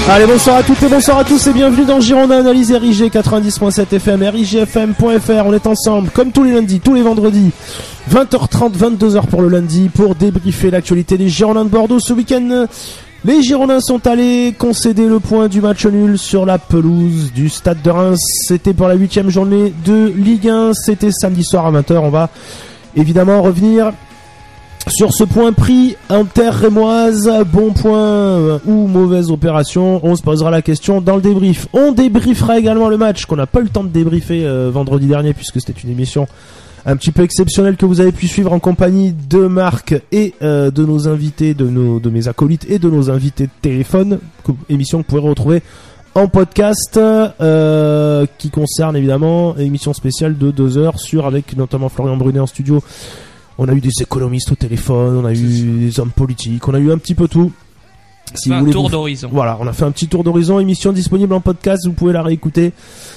Allez, bonsoir à toutes et bonsoir à tous et bienvenue dans Girondin Analyse RIG 90.7 FM, RIGFM.fr. On est ensemble comme tous les lundis, tous les vendredis, 20h30, 22h pour le lundi, pour débriefer l'actualité des Girondins de Bordeaux. Ce week-end, les Girondins sont allés concéder le point du match nul sur la pelouse du Stade de Reims. C'était pour la 8e journée de Ligue 1, c'était samedi soir à 20h. On va évidemment revenir sur ce point pris en terre rémoise, bon point ou mauvaise opération. On se posera la question dans le débrief. On débriefera également le match qu'on n'a pas eu le temps de débriefer vendredi dernier, puisque c'était une émission un petit peu exceptionnelle que vous avez pu suivre en compagnie de Marc et de nos invités, de mes acolytes et de nos invités de téléphone. Émission que vous pouvez retrouver en podcast, qui concerne évidemment émission spéciale de 2 heures avec notamment Florian Brunet en studio. On a eu des économistes au téléphone, on a eu des hommes politiques, on a eu un petit peu tout. Si vous voulez, tour d'horizon. Voilà, on a fait un petit tour d'horizon, émission disponible en podcast, vous pouvez la réécouter,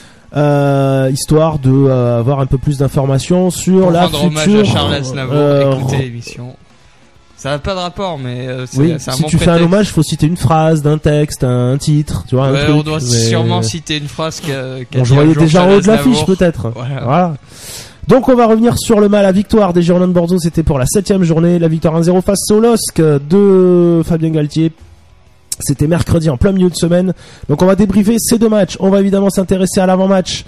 histoire de avoir un peu plus d'informations sur la future. Rendre hommage à Charles Aznavour, écoutez l'émission. Ça n'a pas de rapport, mais oui, c'est un si bon tu prétexte. fais un hommage, faut citer une phrase d'un texte, un titre, tu vois, un truc. On doit sûrement citer une phrase on voyait déjà en haut de l'affiche peut-être. Voilà. Donc on va revenir sur la victoire des Girondins de Bordeaux. C'était pour la 7e journée, la victoire 1-0 face au LOSC de Fabien Galtier. C'était mercredi en plein milieu de semaine. Donc on va débriefer ces 2 matchs. On va évidemment s'intéresser à l'avant-match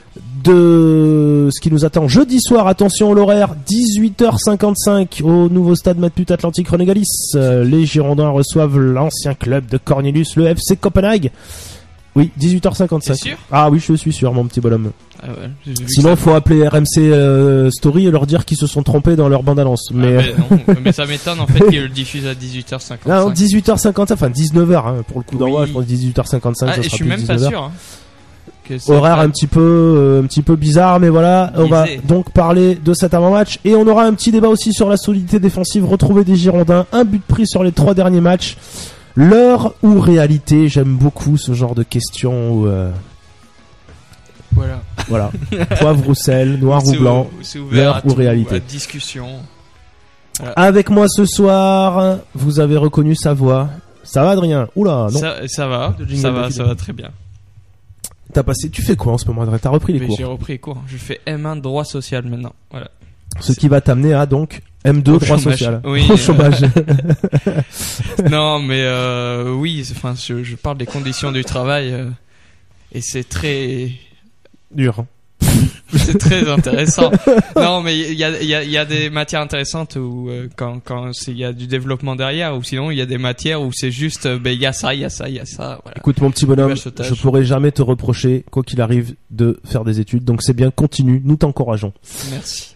de ce qui nous attend jeudi soir. Attention l'horaire, 18h55 au nouveau stade Matmut Atlantique René Galis. Les Girondins reçoivent l'ancien club de Cornelius, le FC Copenhague. Oui, 18h55. T'es sûr ? Ah oui, je suis sûr, mon petit bonhomme. Ah ouais, sinon, il faut appeler RMC Story et leur dire qu'ils se sont trompés dans leur bande-annonce. Mais... mais ça m'étonne en fait qu'ils le diffusent à 18h55. Non, 18h55, enfin 19h hein, pour le coup d'envoi, je pense 18h55. Ah, et je suis même pas sûr. Horaire un petit peu bizarre, mais voilà, on va donc parler de cet avant-match et on aura un petit débat aussi sur la solidité défensive retrouvée des Girondins, un but pris sur les 3 derniers matchs. L'heure ou réalité, j'aime beaucoup ce genre de questions où, voilà. Poivre ou sel, noir ou blanc, l'heure ou réalité. Discussion. Voilà. Avec moi ce soir, vous avez reconnu sa voix. Ça va Adrien ? Oula, non. Ça va très bien. Tu fais quoi en ce moment Adrien ? T'as repris les cours ? J'ai repris les cours. Je fais M1 droit social maintenant. Voilà. Ce qui va t'amener à donc M2 droit social. Oui, au chômage. Non, mais oui, enfin, je parle des conditions du travail et c'est très dur. C'est très intéressant. Non, mais il y a des matières intéressantes où quand il y a du développement derrière, ou sinon il y a des matières où c'est juste il y a ça. Voilà. Écoute mon petit bonhomme, je pourrais jamais te reprocher quoi qu'il arrive de faire des études, donc c'est bien, continue, nous t'encourageons. Merci.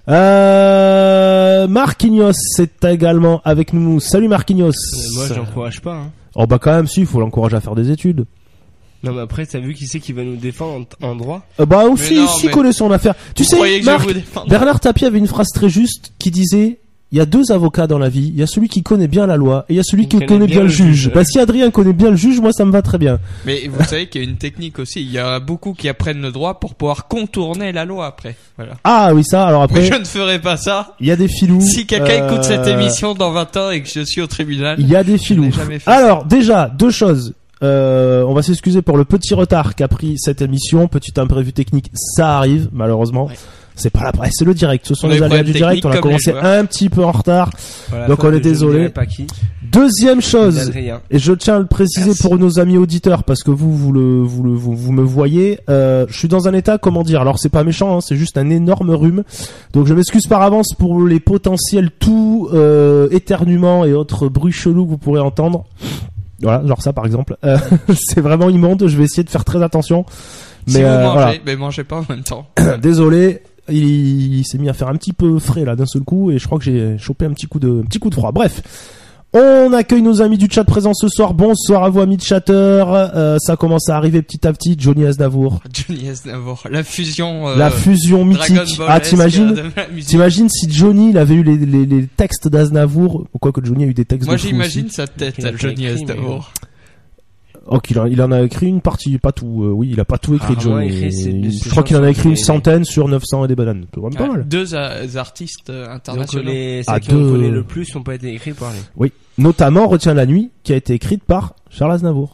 Marquinhos est également avec nous. Salut Marquinhos. Moi j'encourage pas. Hein. Oh bah quand même si, il faut l'encourager à faire des études. Non mais après t'as vu qui c'est qui va nous défendre en droit bah aussi connaît son affaire. Tu sais Marc, Bernard Tapie avait une phrase très juste qui disait il y a 2 avocats dans la vie, il y a celui qui connaît bien la loi et il y a celui qui connaît bien le juge. Bah si Adrien connaît bien le juge, moi ça me va très bien. Mais vous savez qu'il y a une technique aussi, il y a beaucoup qui apprennent le droit pour pouvoir contourner la loi après. Voilà. Ah oui ça, alors après mais je ne ferai pas ça. Il y a des filous. Si quelqu'un écoute cette émission dans 20 ans et que je suis au tribunal, il y a des filous. Alors déjà 2 choses. On va s'excuser pour le petit retard qu'a pris cette émission, petit imprévu technique, ça arrive malheureusement. Ouais. C'est pas la presse, c'est le direct. Ce sont les aléas du direct. On a commencé un petit peu en retard, donc on est désolé. Deuxième chose, et je tiens à le préciser pour nos amis auditeurs parce que vous me voyez. Je suis dans un état, comment dire. Alors c'est pas méchant, hein, c'est juste un énorme rhume. Donc je m'excuse par avance pour les potentiels tout éternuements et autres bruits chelous que vous pourrez entendre. Voilà, genre ça par exemple. C'est vraiment immonde. Je vais essayer de faire très attention. Mais si vous mangez, voilà. Mais mangez pas en même temps. Désolé. Il s'est mis à faire un petit peu frais là d'un seul coup et je crois que j'ai chopé un petit coup de froid. Bref, on accueille nos amis du chat présents ce soir. Bonsoir à vous amis de chatter. Ça commence à arriver petit à petit. Johnny Aznavour, la fusion mythique. Ah t'imagines si Johnny il avait eu les textes d'Aznavour ou quoi que Johnny a eu des textes. Moi de fou j'imagine aussi. sa tête à Johnny Aznavour. Oh, il en a écrit une partie, pas tout. Oui, il a pas tout écrit, Johnny. Je crois qu'il en a écrit une centaine sur 900 et des bananes. C'est vraiment pas mal. 2 artistes internationaux. Ceux qui on connaît le plus n'ont pas été écrits par lui. Oui. Notamment, Retiens la nuit, qui a été écrite par Charles Aznavour.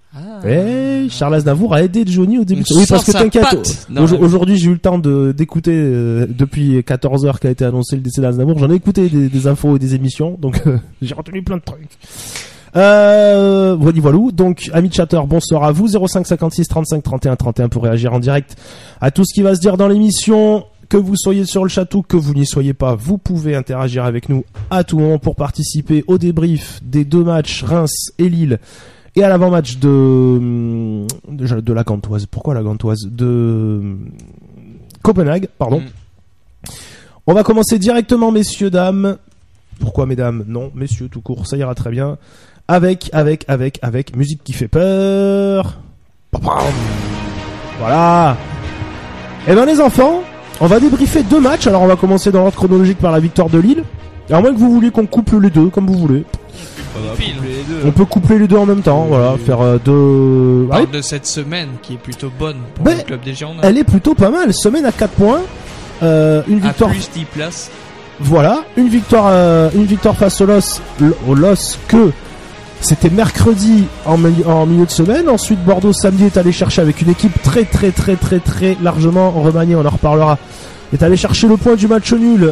Charles Aznavour a aidé Johnny au début. Oui, parce que t'inquiète. Aujourd'hui, j'ai eu le temps d'écouter depuis 14h qu'a été annoncé le décès d'Aznavour. J'en ai écouté des infos et des émissions, donc j'ai retenu plein de trucs. Voilà. Donc, amis chatter, bonsoir à vous. 05 56 35 31 31 pour réagir en direct à tout ce qui va se dire dans l'émission. Que vous soyez sur le chat ou que vous n'y soyez pas, vous pouvez interagir avec nous à tout moment pour participer au débrief des 2 matchs Reims et Lille et à l'avant-match de la Gantoise. Pourquoi la Gantoise? De Copenhague, pardon. On va commencer directement, messieurs, dames. Pourquoi mesdames? Non, messieurs, tout court, ça ira très bien. Avec musique qui fait peur. Voilà. Eh ben les enfants, on va débriefer 2 matchs. Alors on va commencer dans l'ordre chronologique par la victoire de Lille. Et à moins que vous vouliez qu'on couple les deux, comme vous voulez. On peut coupler les deux en même temps, voilà, faire 2... On parle de cette semaine qui est plutôt bonne pour le club des Girondins. Elle est plutôt pas mal. Semaine à 4 points. Une victoire. À plus 10 places. Voilà, une victoire face au LOS que c'était mercredi en milieu de semaine. Ensuite, Bordeaux samedi est allé chercher avec une équipe très largement remaniée. On en reparlera. Est allé chercher le point du match nul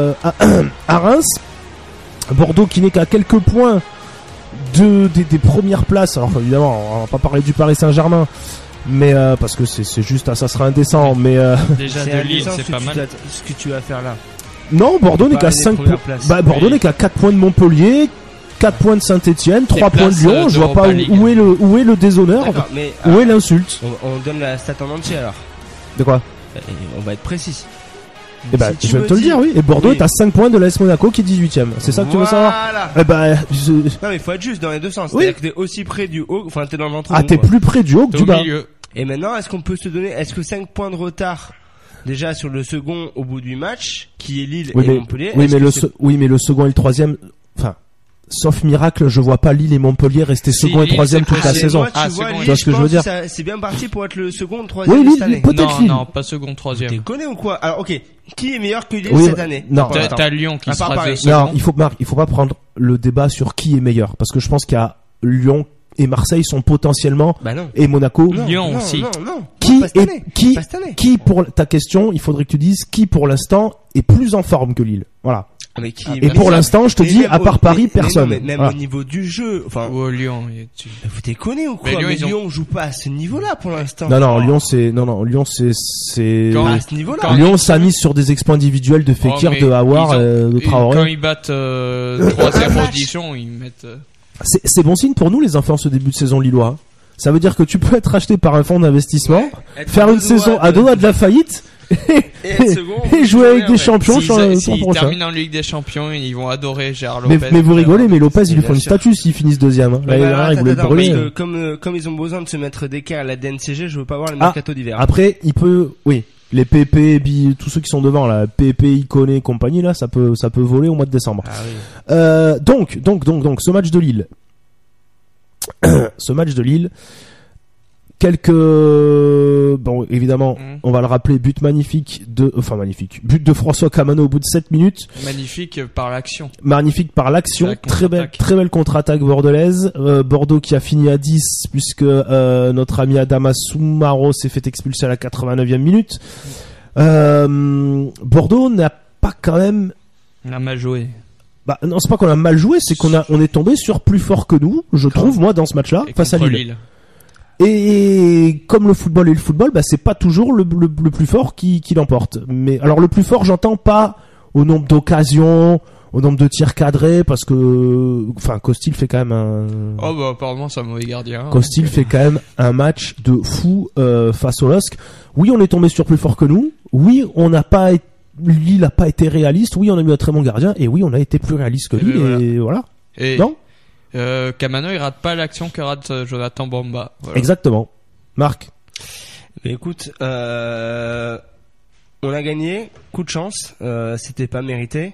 à Reims. Bordeaux qui n'est qu'à quelques points des premières places. Alors évidemment, on va pas parler du Paris Saint-Germain, mais parce que c'est juste ça sera indécent. Mais déjà de Lille, c'est pas mal. Ce que tu vas faire là. Non, Bordeaux n'est qu'à 5 points. Bordeaux n'est qu'à 4 points de Montpellier. 4 points de Saint-Etienne, 3 points de Lyon, je vois pas où est le déshonneur, où est l'insulte. On donne la stat en entier alors. De quoi? On va être précis. Eh ben, je vais te le dire, oui. Et Bordeaux est à 5 points de l'AS Monaco qui est 18ème. C'est ça que tu veux savoir? Eh ben, non, mais il faut être juste dans les deux sens. Oui. C'est-à-dire que t'es aussi près du haut, enfin, t'es dans l'entre-deux. Ah, t'es plus près du haut que du bas. Et maintenant, est-ce qu'on peut se donner, est-ce que 5 points de retard, déjà sur le second au bout du match, qui est Lille et Montpellier? Mais le second et le troisième, enfin, sauf miracle, je vois pas Lille et Montpellier rester second et troisième toute la saison. Tu vois ce que je veux dire? C'est bien parti pour être le second, troisième cette cette année. Peut-être non, pas second, troisième. T'es connais ou quoi? Alors, ok. Qui est meilleur que Lille cette année? Non. T'as Lyon qui sera de second. Non, il faut pas prendre le débat sur qui est meilleur. Parce que je pense qu'il y a Lyon et Marseille sont potentiellement, et Monaco. Lyon aussi. Non. Qui pour ta question, il faudrait que tu dises qui pour l'instant est plus en forme que Lille. Voilà. Mais qui et pour l'instant, je te dis, à part Paris, personne. Même au niveau du jeu, enfin. Lyon, vous déconnez ou quoi? Mais Lyon joue pas à ce niveau-là pour l'instant. Lyon c'est à ce niveau-là. Lyon ça mise sur des exploits individuels de Fekir, de Aouar, de Traoré. Quand ils battent 3-0 Dijon, ils mettent. C'est bon signe pour nous les enfants ce début de saison lillois. Ça veut dire que tu peux être racheté par un fonds d'investissement, faire une saison à deux doigts de la faillite. Et jouer avec des champions. S'ils terminent en Ligue des Champions, ils vont adorer Gérard Lopez. Mais vous rigolez, mais Lopez, il lui faut une statue s'ils finissent deuxième. Là, il voulait brûler. Comme ils ont besoin de se mettre d'écart à la DNCG, je veux pas voir le mercato d'hiver. Après, il peut, oui. Les PP, tous ceux qui sont devant, là, PP, Iconé et compagnie, là, ça peut voler au mois de décembre. Ah oui. Donc, ce match de Lille. Évidemment, on va le rappeler, but de François Camano au bout de 7 minutes. Magnifique par l'action. Très belle contre-attaque bordelaise. Bordeaux qui a fini à 10 puisque notre ami Adama Soumaro s'est fait expulser à la 89e minute. Bordeaux n'a pas quand même... On a mal joué. Non, c'est pas qu'on a mal joué, c'est on est tombé sur plus fort que nous, je trouve, moi, dans ce match-là, face à Lille. Et comme le football est le football, c'est pas toujours le plus fort qui l'emporte. Mais alors le plus fort, j'entends pas au nombre d'occasions, au nombre de tirs cadrés, parce que Costil fait quand même apparemment c'est un mauvais gardien. Costil fait quand même un match de fou face au LOSC. Oui, on est tombé sur plus fort que nous. Oui, Lille n'a pas été réaliste. Oui, on a mis un très bon gardien. Et oui, on a été plus réaliste que Lille. Et voilà. Non. Camano il rate pas l'action que rate Jonathan Bamba. Voilà. Exactement. Marc. Mais écoute, on a gagné, coup de chance, c'était pas mérité.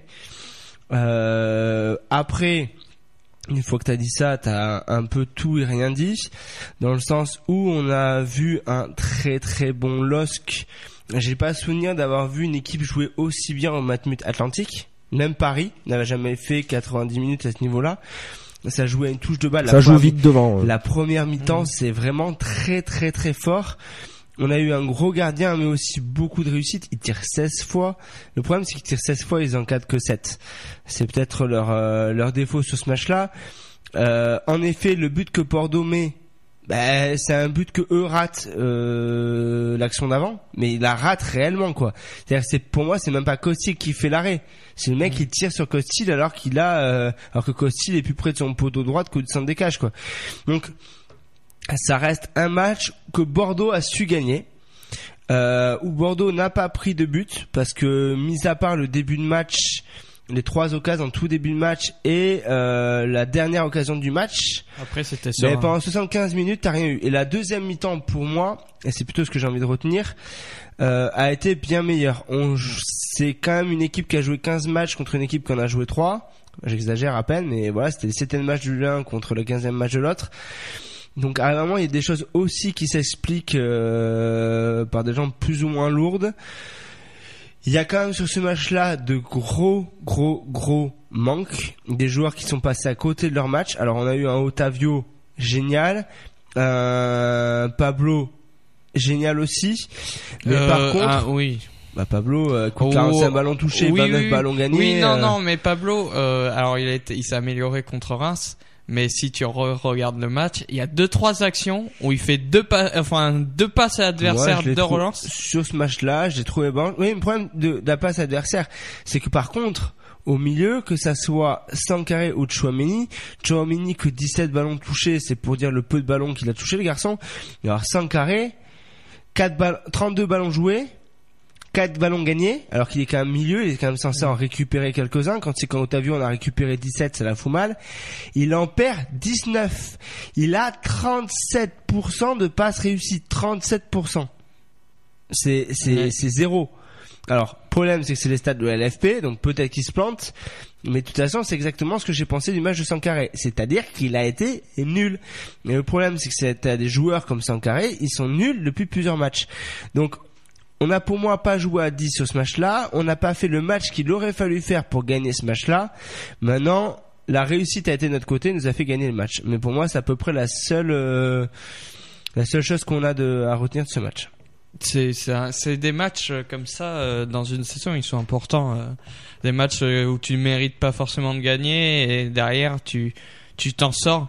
Après, une fois que t'as dit ça, t'as un peu tout et rien dit, dans le sens où on a vu un très très bon LOSC. J'ai pas souvenir d'avoir vu une équipe jouer aussi bien au Matmut Atlantique. Même Paris n'avait jamais fait 90 minutes à ce niveau-là. ça jouait à une touche de balle. Ça joue vite devant. La première mi-temps, c'est vraiment très très très fort. On a eu un gros gardien, mais aussi beaucoup de réussite. Ils tirent 16 fois. Le problème, c'est qu'ils tirent 16 fois, ils en cadrent que 7. C'est peut-être leur défaut sur ce match-là. En effet, le but que Bordeaux met, c'est un but que eux ratent l'action d'avant, mais il la rate réellement, quoi. C'est-à-dire, pour moi, c'est même pas Costil qui fait l'arrêt. C'est le mec qui tire sur Costil alors que Costil est plus près de son poteau droite que de son décage, quoi. Donc, ça reste un match que Bordeaux a su gagner, où Bordeaux n'a pas pris de but, parce que, mis à part le début de match, les 3 occasions en tout début de match et la dernière occasion du match. Après, c'était sûr. Mais pendant 75 minutes, t'as rien eu. Et la deuxième mi-temps, pour moi, et c'est plutôt ce que j'ai envie de retenir, a été bien meilleure. C'est quand même une équipe qui a joué 15 matchs contre une équipe qui en a joué 3. J'exagère à peine, mais voilà, c'était le 7e match de l'un contre le 15e match de l'autre. Donc à un moment, il y a des choses aussi qui s'expliquent par des gens plus ou moins lourdes. Il y a quand même sur ce match-là de gros manques, des joueurs qui sont passés à côté de leur match. Alors on a eu un Otavio génial, Pablo génial aussi, mais par contre, oui. Pablo, 45 ballons touchés, 29 ballons gagnés. Oui, non, mais Pablo, alors il s'est amélioré contre Reims. Mais si tu regardes le match, il y a 2-3 actions où il fait deux passes à l'adversaire, 2 relances. Sur ce match-là, j'ai trouvé bon. Oui, le problème de la passe adversaire, c'est que par contre, au milieu, que ça soit Sankaré ou Tchouaméni que 17 ballons touchés, c'est pour dire le peu de ballons qu'il a touché, le garçon. Alors Sankaré, 32 ballons joués, 4 ballons gagnés, alors qu'il est quand même milieu, il est quand même censé en récupérer quelques-uns. Quand Otavio en a récupéré 17, ça la fout mal. Il en perd 19. Il a 37% de passes réussies. 37%. C'est zéro. Alors, problème, c'est que c'est les stats de la LFP, donc peut-être qu'il se plante. Mais de toute façon, c'est exactement ce que j'ai pensé du match de Sankaré. C'est-à-dire qu'il a été nul. Mais le problème, c'est que t'as des joueurs comme Sankaré, ils sont nuls depuis plusieurs matchs. Donc, on n'a pour moi pas joué à 10 sur ce match-là. On n'a pas fait le match qu'il aurait fallu faire pour gagner ce match-là. Maintenant, la réussite a été de notre côté, nous a fait gagner le match. Mais pour moi, c'est à peu près la seule chose qu'on a à retenir de ce match. C'est des matchs comme ça dans une saison, ils sont importants. Des matchs où tu mérites pas forcément de gagner et derrière tu t'en sors.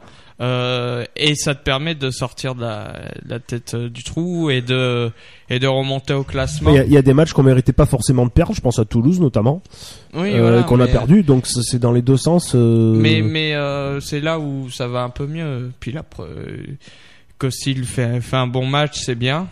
Et ça te permet de sortir de la tête du trou et de remonter au classement. Il y a des matchs qu'on méritait pas forcément de perdre, je pense à Toulouse notamment, qu'on a perdu, donc c'est dans les deux sens. Mais c'est là où ça va un peu mieux. Puis là, Costil fait un bon match, c'est bien.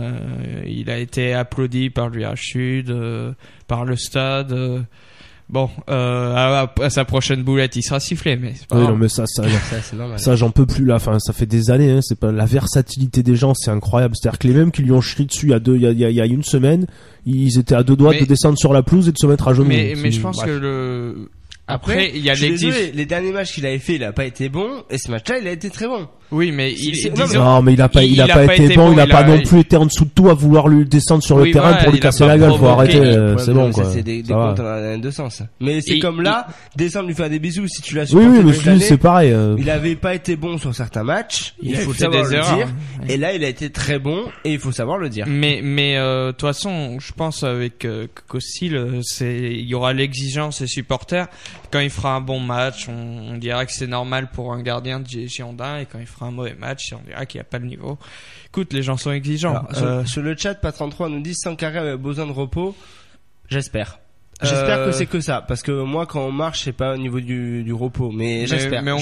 Il a été applaudi par l'UH Sud, par le stade. Bon, à sa prochaine boulette, il sera sifflé, mais c'est pas grave. Non, mais ça c'est normal. Ça, j'en peux plus là. Enfin, ça fait des années. C'est pas la versatilité des gens, c'est incroyable. C'est-à-dire que les mêmes qui lui ont chié dessus il y a une semaine, ils étaient à 2 doigts de descendre sur la pelouse et de se mettre à genoux. Mais je pense que après, il y a les derniers matchs qu'il avait fait, il a pas été bon, et ce match-là, il a été très bon. Oui, mais non, mais il a pas été bon, il a pas non plus été en dessous de tout à vouloir lui descendre sur le terrain pour lui casser la gueule, faut arrêter, c'est bon, quoi. C'est des comptes dans deux sens. Mais c'est comme là, descendre lui faire des bisous si tu l'as supporté. Oui, mais je dis, c'est pareil. Il avait pas été bon sur certains matchs, il faut savoir le dire. Et là, il a été très bon, et il faut savoir le dire. Mais, de toute façon, je pense avec Costil, il y aura l'exigence des supporters. Quand il fera un bon match, on dira que c'est normal pour un gardien de Girondins, et quand il fera un mauvais match, on dira qu'il n'y a pas le niveau. Écoute, les gens sont exigeants. Alors, sur le chat, Pat33 nous dit Sankaré avait besoin de repos. J'espère que c'est que ça, parce que moi quand on marche c'est pas au niveau du repos, mais j'espère. Mais on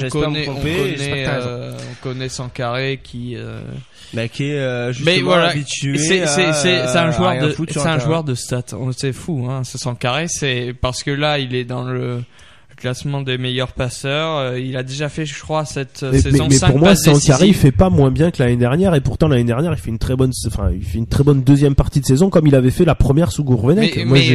connaît Sankaré qui est justement habitué. C'est un joueur de stats. C'est fou, hein. C'est Sankaré, c'est parce que là il est dans le classement des meilleurs passeurs. Il a déjà fait, je crois, cette saison 5 passes décisives. Mais pour moi, Sankaré, il fait pas moins bien que l'année dernière, et pourtant l'année dernière, il fait une très bonne deuxième partie de saison, comme il avait fait la première sous Gourvenec.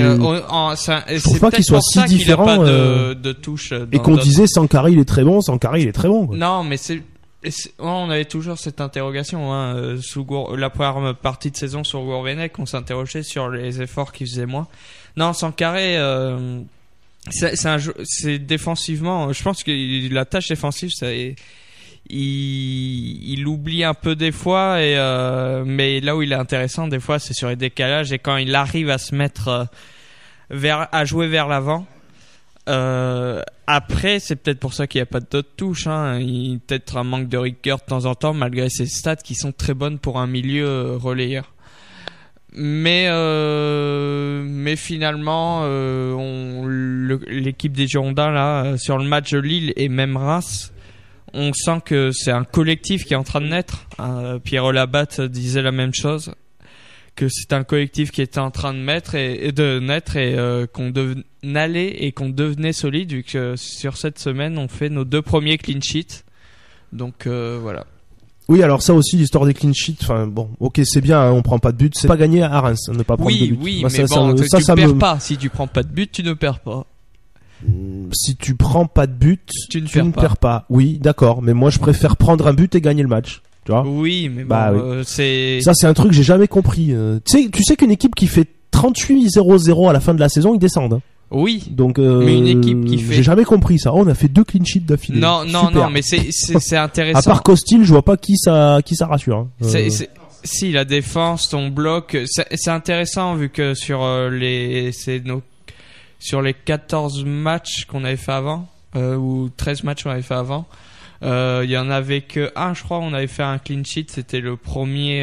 Je trouve pas qu'il soit si différent. De touche. Et qu'on disait Sankaré, il est très bon, Sankaré, il est très bon, quoi. Non, mais on avait toujours cette interrogation, hein, la première partie de saison sur Gourvenec, on s'interrogeait sur les efforts qu'il faisait moins. Non, Sankaré, c'est défensivement. Je pense que la tâche défensive, il oublie un peu des fois, mais là où il est intéressant des fois, c'est sur les décalages et quand il arrive à se mettre à jouer vers l'avant. Après, c'est peut-être pour ça qu'il n'y a pas d'autres touches. Il peut-être un manque de rigueur de temps en temps, malgré ses stats qui sont très bonnes pour un milieu relayeur. Mais finalement, l'équipe des Girondins là, sur le match de Lille et même Reims, on sent que c'est un collectif qui est en train de naître. Pierre Labatte disait la même chose, que c'est un collectif qui était en train de naître et qu'on devenait solide, vu que sur cette semaine on fait nos 2 premiers clean sheets. Donc voilà. Oui, alors ça aussi, l'histoire des clean sheets, enfin bon, ok, c'est bien, on prend pas de but, c'est pas gagné à Reims, ne pas prendre de but. Oui, mais tu perds pas. Si tu prends pas de but, tu ne perds pas. Si tu prends pas de but, tu ne perds pas. Oui, d'accord, mais moi je préfère prendre un but et gagner le match. Tu vois ? Oui, mais c'est... Ça, c'est un truc que j'ai jamais compris. Tu sais qu'une équipe qui fait 38-0-0 à la fin de la saison, ils descendent. Oui. Donc, mais une équipe qui fait... J'ai jamais compris ça. On a fait 2 clean sheets d'affilée. Non, mais c'est intéressant. À part Costil, je vois pas qui ça rassure. Si, la défense, ton bloc, c'est intéressant vu que sur les 14 matchs qu'on avait fait avant, ou 13 matchs qu'on avait fait avant, il y en avait que un, je crois, on avait fait un clean sheet, c'était le premier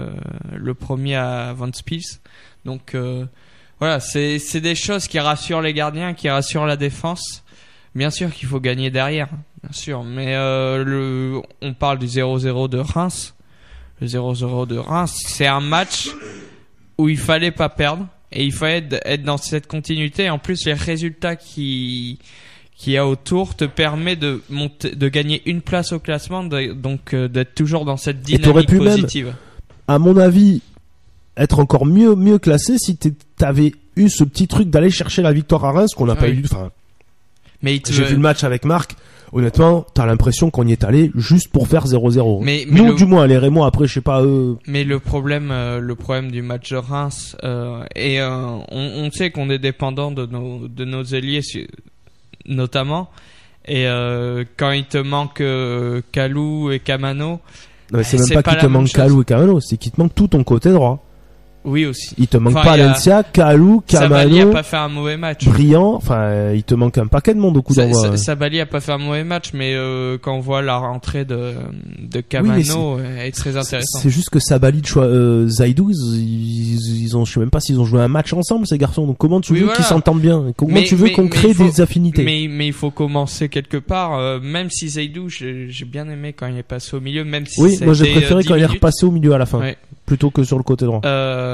à Ventspils. Donc voilà, c'est des choses qui rassurent les gardiens, qui rassurent la défense. Bien sûr qu'il faut gagner derrière, bien sûr, mais on parle du 0-0 de Reims. Le 0-0 de Reims, c'est un match où il fallait pas perdre et il fallait être dans cette continuité. En plus, les résultats qu'il y a autour te permet de gagner une place au classement, donc d'être toujours dans cette dynamique positive. Même, à mon avis, être encore mieux classé si t'avais eu ce petit truc d'aller chercher la victoire à Reims qu'on n'a pas eu. Enfin, j'ai vu le match avec Marc. Honnêtement, t'as l'impression qu'on y est allé juste pour faire 0-0. Mais nous, du moins, les Rémois, après, je sais pas eux. Mais le problème du match de Reims, on sait qu'on est dépendant de nos ailiers, notamment. Et quand il te manque Kalou et Kamano, non, mais c'est même pas qu'il te manque Kalou et Kamano, c'est qu'il te manque tout ton côté droit. Oui aussi. Il te manque pas Valencia, Kalou, Kamano. Sabali a pas fait un mauvais match. Brillant, enfin, il te manque un paquet de monde au coup d'envoi. Sabali a pas fait un mauvais match, mais quand on voit la rentrée de Kamano, elle est très intéressante. C'est juste que Sabali, Zaidou, ils ont, je sais même pas s'ils ont joué un match ensemble ces garçons. Donc comment tu veux qu'ils s'entendent bien? Comment tu veux qu'on crée des affinités? Mais il faut commencer quelque part. Même si Zaidou, j'ai bien aimé quand il est passé au milieu, même si oui, moi j'ai préféré quand il est repassé au milieu à la fin. Ouais. Plutôt que sur le côté droit.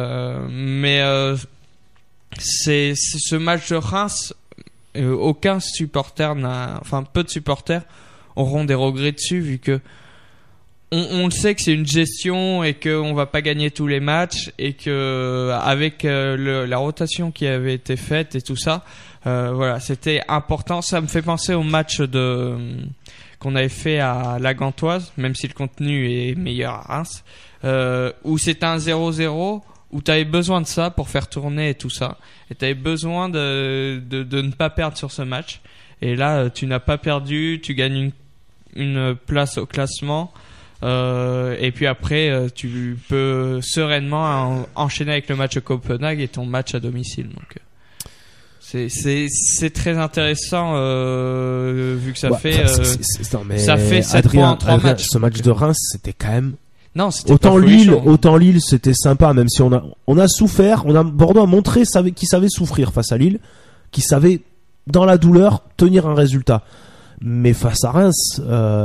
C'est ce match de Reims, aucun supporter peu de supporters auront des regrets dessus, vu que on le sait que c'est une gestion et qu'on va pas gagner tous les matchs, et que avec la rotation qui avait été faite et tout ça, voilà, c'était important. Ça me fait penser au match qu'on avait fait à la Gantoise, même si le contenu est meilleur à Reims. Où c'était un 0-0, où tu avais besoin de ça pour faire tourner et tout ça, et tu avais besoin de ne pas perdre sur ce match, et là tu n'as pas perdu, tu gagnes une place au classement, et puis après tu peux sereinement enchaîner avec le match à Copenhague et ton match à domicile. Donc c'est très intéressant, vu que ça fait 7 points en 3 matchs. Ce match de Reims, c'était quand même... Non, c'était autant Lille, c'était sympa, même si on a souffert. Bordeaux a montré qu'il savait souffrir face à Lille, qu'il savait dans la douleur tenir un résultat. Mais face à Reims,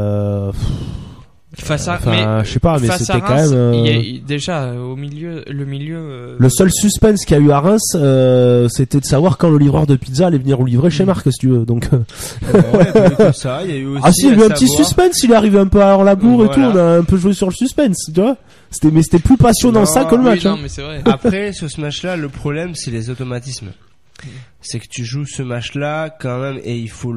je sais pas, mais c'était Reims, quand même. Déjà au milieu, le seul suspense qu'il y a eu à Reims, c'était de savoir quand le livreur de pizza allait venir vous livrer chez Marc, si tu veux. Donc. Ça, il y a eu aussi. Ah si, il y a eu un petit suspense. Il est arrivé un peu à la bourre et tout. On a un peu joué sur le suspense, tu vois. C'était plus passionnant ça que le match. Non, mais c'est vrai. Après, sur ce match-là, le problème, c'est les automatismes. C'est que tu joues ce match-là quand même, et il faut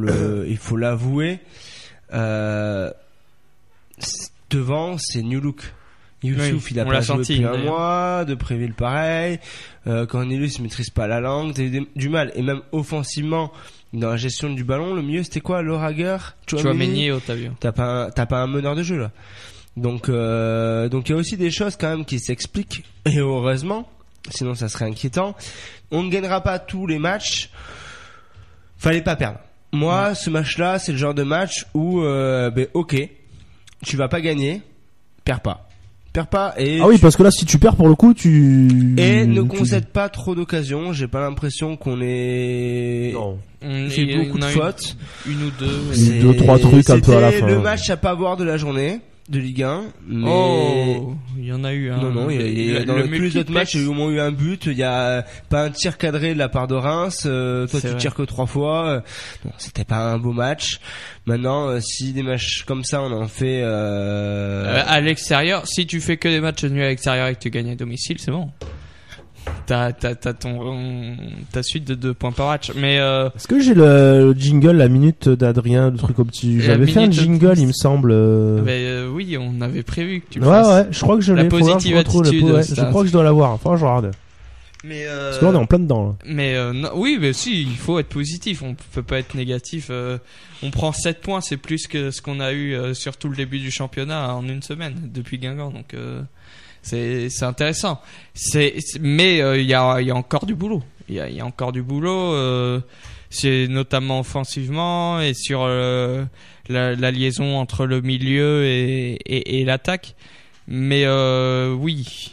l'avouer. Devant, c'est New Look Youssouf, il a on pas l'a joué senti, depuis un d'ailleurs. mois, De Préville pareil, Cornelius il maîtrise pas la langue, t'as eu du mal, et même offensivement, dans la gestion du ballon, le mieux c'était quoi, Lauraguer, Tchouaméni et Otavio. t'as pas un meneur de jeu là. Donc il y a aussi des choses quand même qui s'expliquent, et heureusement, sinon ça serait inquiétant. On ne gagnera pas tous les matchs, fallait pas perdre. Moi, ce match-là, c'est le genre de match où, ok, tu vas pas gagner, perds pas. Et Ah oui, parce que là, si tu perds pour le coup, ne tu- concède pas trop d'occasions. J'ai pas l'impression qu'on ait Non. fait beaucoup de fautes. Une ou deux. C'est- 2-3 trucs un peu à la C'était fin. le match à pas voir de la journée de Ligue 1. Mais... Oh, il y en a eu un. Non, il y a dans tous les autres multiplex. matchs, il y a eu au moins eu un but. Il y a pas un tir cadré de la part de Reims. Toi, C'est tu vrai. tires que 3 fois. Non, c'était pas un beau match. Maintenant, si des matchs comme ça, on en fait. À l'extérieur, si tu fais que des matchs nuls à l'extérieur et que tu gagnes à domicile, c'est bon. T'as ta suite de 2 points par match. Mais Est-ce que j'ai le jingle, la minute d'Adrien, le truc au petit. La J'avais fait un minute- jingle, il me semble. oui, on avait prévu que tu le Ouais, fasses. ouais, je crois que je La l'ai. Faut voir, je positive retrouve le attitude, ouais, c'est je ça. crois que je dois l'avoir. Enfin, je regarde. Mais Parce que là, on est en plein dedans. Là. Mais non, oui, mais si, il faut être positif. On peut pas être négatif. On prend 7 points, c'est plus que ce qu'on a eu sur tout le début du championnat en une semaine depuis Guingamp. Donc c'est intéressant. Mais il y a encore du boulot. Il y a encore du boulot. C'est notamment offensivement et sur la liaison entre le milieu et l'attaque. Mais oui.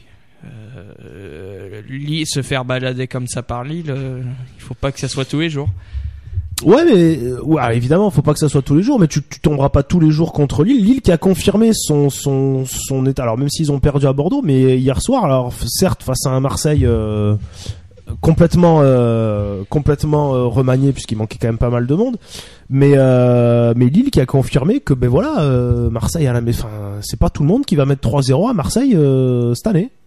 Se faire balader comme ça par Lille, il faut pas que ça soit tous les jours. Ouais, mais ouais, évidemment, faut pas que ça soit tous les jours, mais tu tomberas pas tous les jours contre Lille. Lille qui a confirmé son état. Alors même s'ils ont perdu à Bordeaux, mais hier soir, alors certes face à un Marseille complètement remanié puisqu'il manquait quand même pas mal de monde, mais Lille qui a confirmé que ben voilà, Marseille à la mais enfin c'est pas tout le monde qui va mettre 3-0 à Marseille cette année.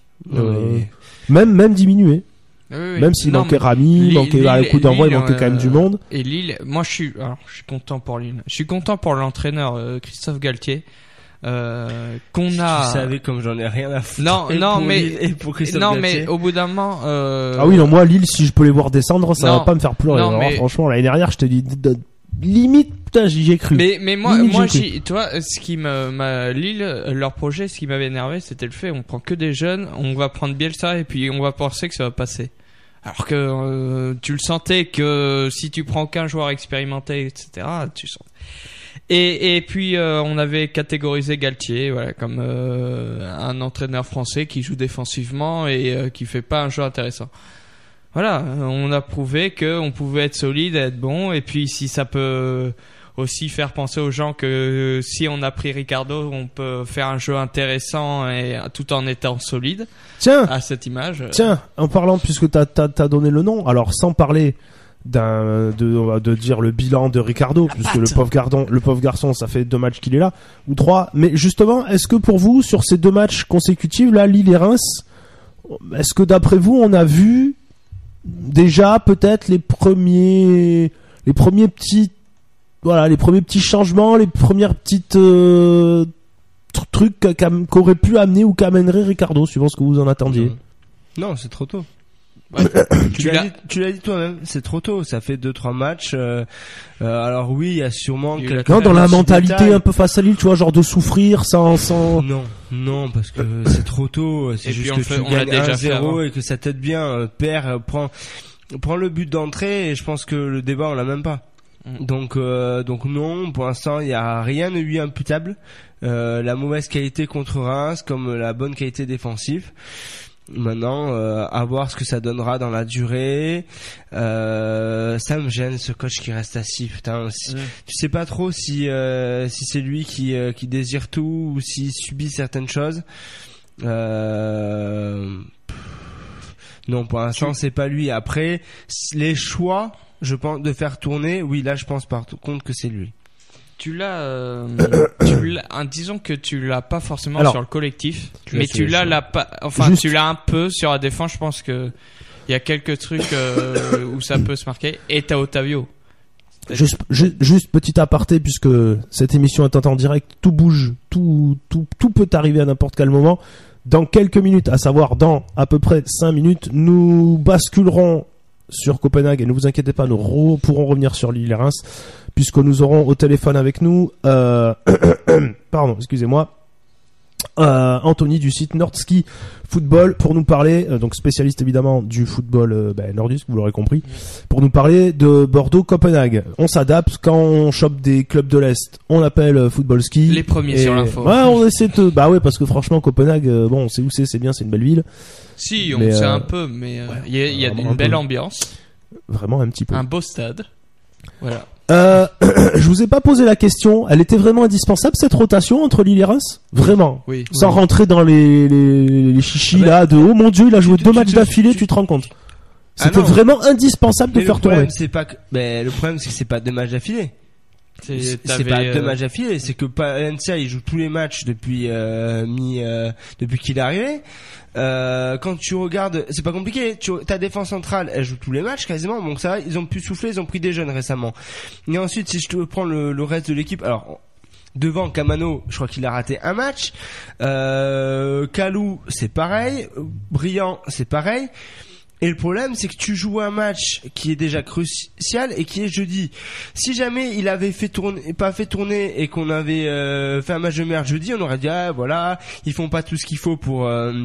Même diminué. Oui. Même s'il Non, manquait mais Rami, il manquait à coup d'envoi, il manquait quand même du monde. Et Lille, moi je suis content pour Lille. Je suis content pour l'entraîneur Christophe Galtier. Qu'on a. Tu savais comme j'en ai rien à foutre. Non, mais Lille et pour Christophe non, Galtier. mais au bout d'un moment. Ah oui, non, moi Lille, si je peux les voir descendre, ça Non. va pas me faire pleurer. Non, Alors, mais- franchement, l'année dernière, je te dis limite, putain, j'y ai cru. Mais moi, Limite, j'ai cru. tu vois, ce qui Lille, leur projet, ce qui m'avait énervé, c'était le fait, on prend que des jeunes, on va prendre Bielsa et puis on va penser que ça va passer. Alors que tu le sentais que si tu prends qu'un joueur expérimenté, etc., tu sens. Et puis on avait catégorisé Galtier, voilà, comme un entraîneur français qui joue défensivement et qui fait pas un jeu intéressant. Voilà, on a prouvé que on pouvait être solide, être bon, et puis si ça peut aussi faire penser aux gens que si on a pris Ricardo, on peut faire un jeu intéressant et tout en étant solide. Tiens, À cette image. tiens, en parlant, puisque t'as donné le nom, alors sans parler de dire le bilan de Ricardo, puisque le pauvre garçon, ça fait 2 matchs qu'il est là, ou 3, mais justement, est-ce que pour vous, sur ces 2 matchs consécutifs, là, Lille et Reims, est-ce que d'après vous, on a vu déjà peut-être les premiers petits changements, les premières petites trucs qu'aurait pu amener ou qu'amènerait Ricardo, suivant ce que vous en attendiez. Non, c'est trop tôt. Ouais. Tu l'as dit toi-même, c'est trop tôt. Ça fait 2-3 matchs. Alors oui, il y a sûrement Il y a eu quelques Non, dans la petits mentalité détails. un peu face à Lille, tu vois, genre de souffrir sans... Non, parce que c'est trop tôt. C'est Et juste puis que on tu l'a gagnes déjà fait avant. 1-0 et que ça t'aide bien. Prends le but d'entrée et je pense que le débat on l'a même pas. Donc non, pour l'instant il y a rien de lui imputable. La mauvaise qualité contre Reims comme la bonne qualité défensive. Maintenant, à voir ce que ça donnera dans la durée. Ça me gêne ce coach qui reste assis. Putain, tu sais pas trop si c'est lui qui désire tout ou s'il subit certaines choses. Non, pour l'instant c'est pas lui. Après, les choix, je pense, de faire tourner. Oui, là, je pense par contre que c'est lui. Disons que tu l'as pas forcément Alors, sur le collectif, tu l'as mais sur tu les l'as choix. pas, enfin Juste- tu l'as un peu sur la défense. Je pense que il y a quelques trucs où ça peut se marquer. Et t'as Otavio. Juste petit aparté, puisque cette émission est en direct, tout bouge, tout peut arriver à n'importe quel moment. Dans quelques minutes, à savoir dans à peu près 5 minutes, nous basculerons sur Copenhague et ne vous inquiétez pas, nous pourrons revenir sur Lille et Reims, puisque nous aurons au téléphone avec nous, pardon, excusez-moi, Anthony du site Nordski Football pour nous parler, donc spécialiste évidemment du football nordique, vous l'aurez compris, pour nous parler de Bordeaux-Copenhague. On s'adapte, quand on chope des clubs de l'Est, on appelle Football Ski. Les premiers sur l'info. Ouais, on essaie de... Bah ouais, parce que franchement Copenhague, bon, on sait où c'est bien, c'est une belle ville. Si, on sait un peu, mais il y a une belle ambiance. Vraiment un petit peu. Un beau stade. Voilà. Je vous ai pas posé la question. Elle était vraiment indispensable cette rotation entre Lille et Reims? Vraiment. Oui. Sans rentrer dans les chichis là de oh mon dieu, il a joué 2 matchs d'affilée, tu te rends compte? C'était vraiment indispensable de faire tourner. Le problème c'est que c'est pas 2 matchs d'affilée. C'est pas 2 matchs d'affilée, c'est que Palencia il joue tous les matchs depuis qu'il est arrivé. Quand tu regardes, c'est pas compliqué. Ta défense centrale, elle joue tous les matchs quasiment. Donc ça va, ils ont pu souffler, ils ont pris des jeunes récemment. Et ensuite, si je te prends le reste de l'équipe, alors devant Camano, je crois qu'il a raté un match. Kalou, c'est pareil. Briand, c'est pareil. Et le problème, c'est que tu joues un match qui est déjà crucial et qui est jeudi. Si jamais il avait pas fait tourner et qu'on avait fait un match de merde jeudi, on aurait dit ah voilà, ils font pas tout ce qu'il faut pour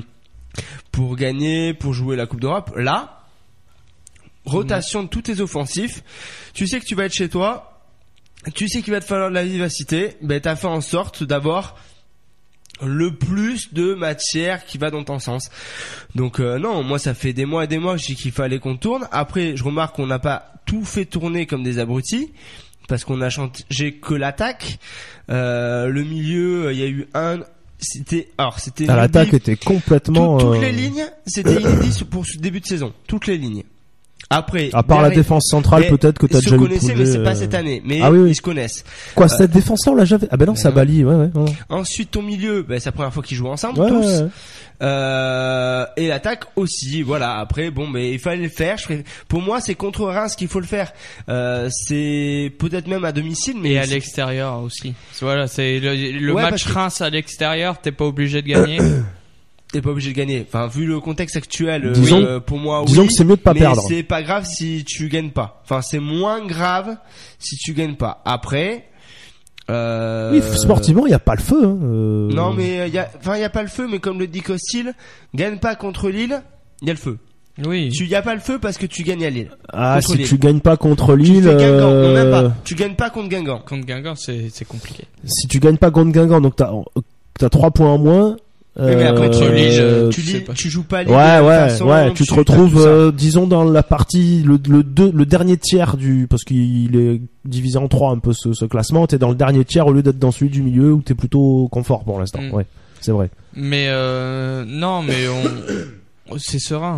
gagner, pour jouer la Coupe d'Europe. Là, rotation de tous tes offensifs. Tu sais que tu vas être chez toi. Tu sais qu'il va te falloir de la vivacité. Ben t'as fait en sorte d'avoir le plus de matière qui va dans ton sens. Donc non, moi ça fait des mois et des mois que je dis qu'il fallait qu'on tourne. Après, je remarque qu'on n'a pas tout fait tourner comme des abrutis parce qu'on a changé que l'attaque. Le milieu, il y a eu c'était l'attaque était complètement toutes les lignes, c'était inédit pour ce début de saison, toutes les lignes. Après, à part la défense centrale, peut-être que t'as déjà vu. Ils se connaissaient, mais c'est pas cette année. Mais oui. Ils se connaissent. Quoi, cette défense-là, on l'a jamais. Ah ben non, ça Bali, ouais. Ensuite, ton milieu, c'est la première fois qu'ils jouent ensemble tous. Ouais. Et l'attaque aussi. Voilà. Après, bon, mais il fallait le faire. Pour moi, c'est contre Reims qu'il faut le faire. C'est peut-être même à domicile, mais et à l'extérieur aussi. Voilà, c'est le match Reims à l'extérieur. T'es pas obligé de gagner. T'es pas obligé de gagner. Enfin, vu le contexte actuel, pour moi, disons que c'est mieux de pas perdre. Mais c'est pas grave si tu gagnes pas. Enfin, c'est moins grave si tu gagnes pas. Après, oui, sportivement, il y a pas le feu. Non, mais il y a pas le feu, mais comme le dit Costil, gagne pas contre Lille, il y a le feu. Oui. Il y a pas le feu parce que tu gagnes à Lille. Ah, si Lille. Tu gagnes pas contre Lille, tu fais Guingamp, non, même pas. Tu gagnes pas contre Guingamp. Contre Guingamp, c'est compliqué. Si tu gagnes pas contre Guingamp, donc t'as 3 points en moins. Mais après tu joues pas Lille. Ouais, tu te retrouves disons dans la partie le dernier tiers parce qu'il est divisé en 3 un peu ce classement, t'es dans le dernier tiers au lieu d'être dans celui du milieu où t'es plutôt confort pour l'instant. Ouais, c'est vrai. Mais non, mais c'est serein.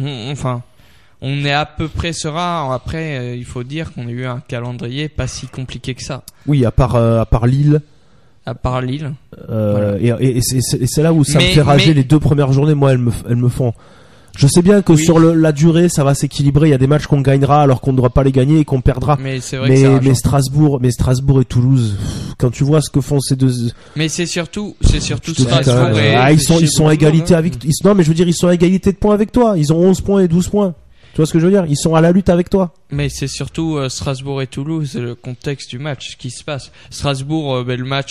On est à peu près serein. Après, il faut dire qu'on a eu un calendrier pas si compliqué que ça. Oui, à part Lille. À part Lille. Voilà. Et c'est là où ça me fait rager. Les 2 premières journées, moi, elles me font. Je sais bien que sur la durée, ça va s'équilibrer. Il y a des matchs qu'on gagnera alors qu'on ne devra pas les gagner et qu'on perdra. Mais c'est vrai que Strasbourg et Toulouse, quand tu vois ce que font ces deux. Mais c'est surtout Strasbourg. Ils sont à égalité avec. Non, mais je veux dire, ils sont à égalité de points avec toi. Ils ont 11 points et 12 points. Tu vois ce que je veux dire? Ils sont à la lutte avec toi. Mais c'est surtout Strasbourg et Toulouse, le contexte du match, ce qui se passe. Strasbourg, le match,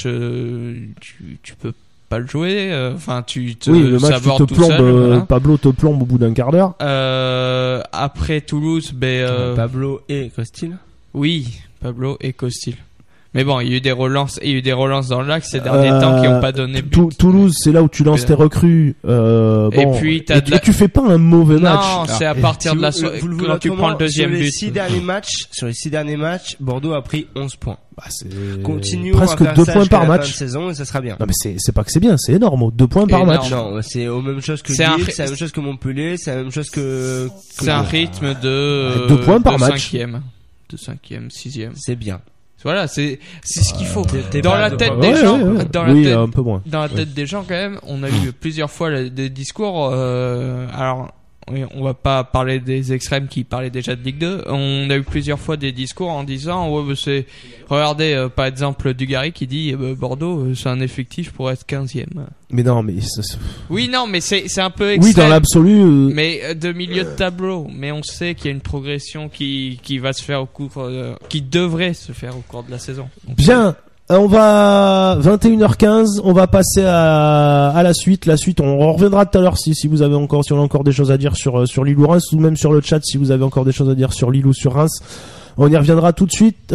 tu peux pas le jouer. Enfin, le match tu te plombes. Voilà. Pablo te plombe au bout d'un quart d'heure. Après Toulouse, Pablo et Costil. Oui, Pablo et Costil. Mais bon, il y a eu des relances dans l'axe ces derniers temps qui n'ont pas donné but. Toulouse, c'est là où tu lances tes recrues. Et puis tu fais pas un mauvais match. Non, c'est à partir de quand tu prends le deuxième but. Sur les 6 derniers matchs, Bordeaux a prit 11 points. Continue presque 2 points par match. Saison et ça sera bien. Non mais c'est pas que c'est bien, c'est énorme. 2 points par match. Non, c'est la même chose que Lille, c'est la même chose que Montpellier, c'est la même chose que. C'est un rythme de 2 points par match. De 5e, 6e. C'est bien. Voilà, c'est ce qu'il faut. Dans la tête des gens, un peu moins. Dans la tête des gens quand même, on a eu plusieurs fois des discours. Alors, on va pas parler des extrêmes qui parlaient déjà de Ligue 2. On a eu plusieurs fois des discours en disant regardez par exemple Dugarry qui dit Bordeaux c'est un effectif pour être 15e. Mais non, mais oui, non, mais c'est un peu oui, extrême. dans l'absolu. Mais de milieu de tableau. Mais on sait qu'il y a une progression qui va se faire au cours, qui devrait se faire au cours de la saison. Donc, bien. On va 21h15, on va passer à la suite. La suite, on reviendra tout à l'heure si on a encore des choses à dire sur Lille ou Reims, ou même sur le chat si vous avez encore des choses à dire sur Lille ou sur Reims. On y reviendra tout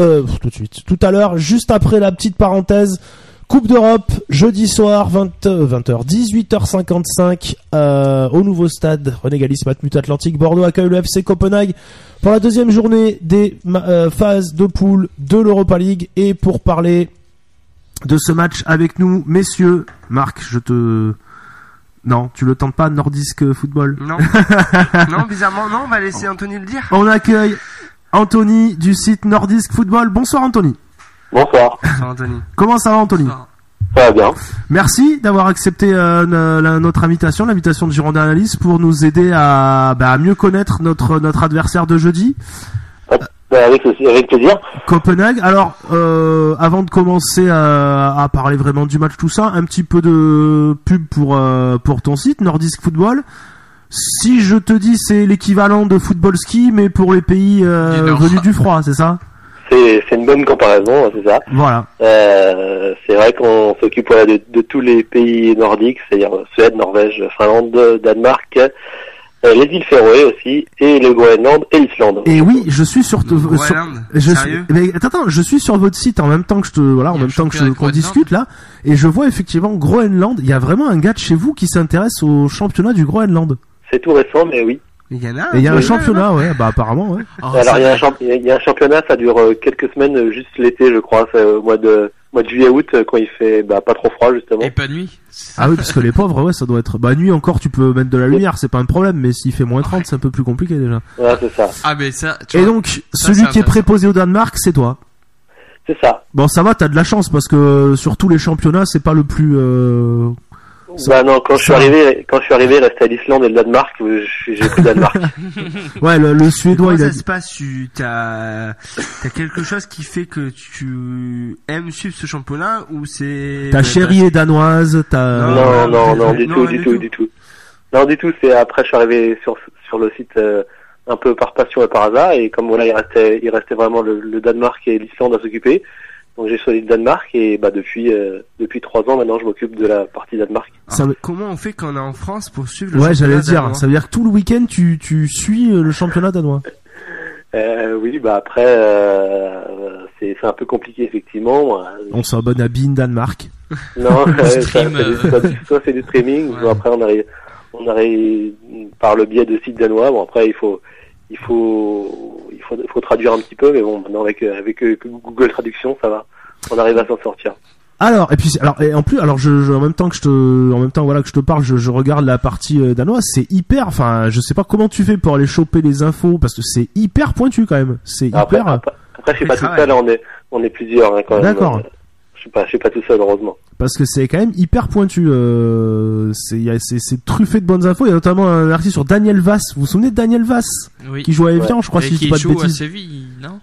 à l'heure, juste après la petite parenthèse. Coupe d'Europe, jeudi soir, 20h, 18h55, au nouveau stade René Galis Matmut Atlantique. Bordeaux accueille le FC Copenhague pour la deuxième journée des phases de poule de l'Europa League. Et pour parler de ce match avec nous, messieurs, Marc, non, tu le tentes pas, Nordisk Football? Non. Non, bizarrement, non, on va laisser Anthony le dire. On accueille Anthony du site Nordisk Football. Bonsoir Anthony. Bonsoir. Bonsoir Anthony. Comment ça va Anthony? Ça va bien. Merci d'avoir accepté notre invitation, l'invitation de Girondin Analyse, pour nous aider à mieux connaître notre adversaire de jeudi. Avec plaisir. Copenhague. Alors, avant de commencer à parler vraiment du match, tout ça, un petit peu de pub pour ton site Nordisk Football. Si je te dis, c'est l'équivalent de football ski, mais pour les pays venus du froid, c'est ça? C'est une bonne comparaison, c'est ça. Voilà. C'est vrai qu'on s'occupe de tous les pays nordiques, c'est-à-dire Suède, Norvège, Finlande, Danemark, les îles Féroé aussi, et le Groenland et l'Islande. Et oui, je suis sur sérieux mais attends, je suis sur votre site en même temps que qu'on discute là, et je vois effectivement Groenland. Il y a vraiment un gars de chez vous qui s'intéresse au championnat du Groenland. C'est tout récent, mais oui. Il y en a. Et il y a un championnat, ouais, apparemment, ouais. Oh, alors il y a un championnat, ça dure quelques semaines, juste l'été, je crois, c'est au mois de juillet-août, quand il fait pas trop froid justement. Et pas de nuit. Ah oui, parce que les pauvres, ouais, ça doit être. Nuit encore, tu peux mettre de la lumière, c'est pas un problème, mais s'il fait moins 30, c'est un peu plus compliqué déjà. Ouais, c'est ça. Ah mais ça. Et donc, celui qui est préposé au Danemark, c'est toi. C'est ça. Bon, ça va, t'as de la chance parce que sur tous les championnats, c'est pas le plus. Non, quand je suis arrivé, il restait à l'Islande et le Danemark, j'ai pris le Danemark. Ouais, le Suédois, Comment ça se passe? T'as quelque chose qui fait que tu aimes suivre ce championnat, ou c'est... Ta chérie est danoise, Non, du tout. Non, du tout, c'est après, je suis arrivé sur le site, un peu par passion et par hasard, et comme voilà, il restait vraiment le Danemark et l'Islande à s'occuper. Donc j'ai choisi le Danemark, et depuis 3 ans maintenant je m'occupe de la partie Danemark. Comment on fait quand on est en France pour suivre le championnat? Ouais, j'allais dire, danois? ça veut dire que tout le week-end tu suis le championnat danois. Oui, après c'est un peu compliqué effectivement. On s'abonne à Bein Danemark. Non, soit c'est du streaming, ouais. Ou après on arrive par le biais de sites danois. Bon, après il faut traduire un petit peu, mais bon, maintenant avec Google Traduction, ça va. On arrive à s'en sortir. Alors, en même temps que je te parle, je regarde la partie danoise, c'est hyper, enfin, je sais pas comment tu fais pour aller choper les infos, parce que c'est hyper pointu quand même. C'est hyper. Après, je suis pas tout seul, on est plusieurs, hein, quand même. D'accord. Je suis pas tout seul, heureusement. Parce que c'est quand même hyper pointu. C'est truffé de bonnes infos. Il y a notamment un article sur Daniel Vass. Vous vous souvenez de Daniel Vass? Oui. Qui joue à Evian, je crois, si je dis pas de bêtises. Qui joue à Séville, non?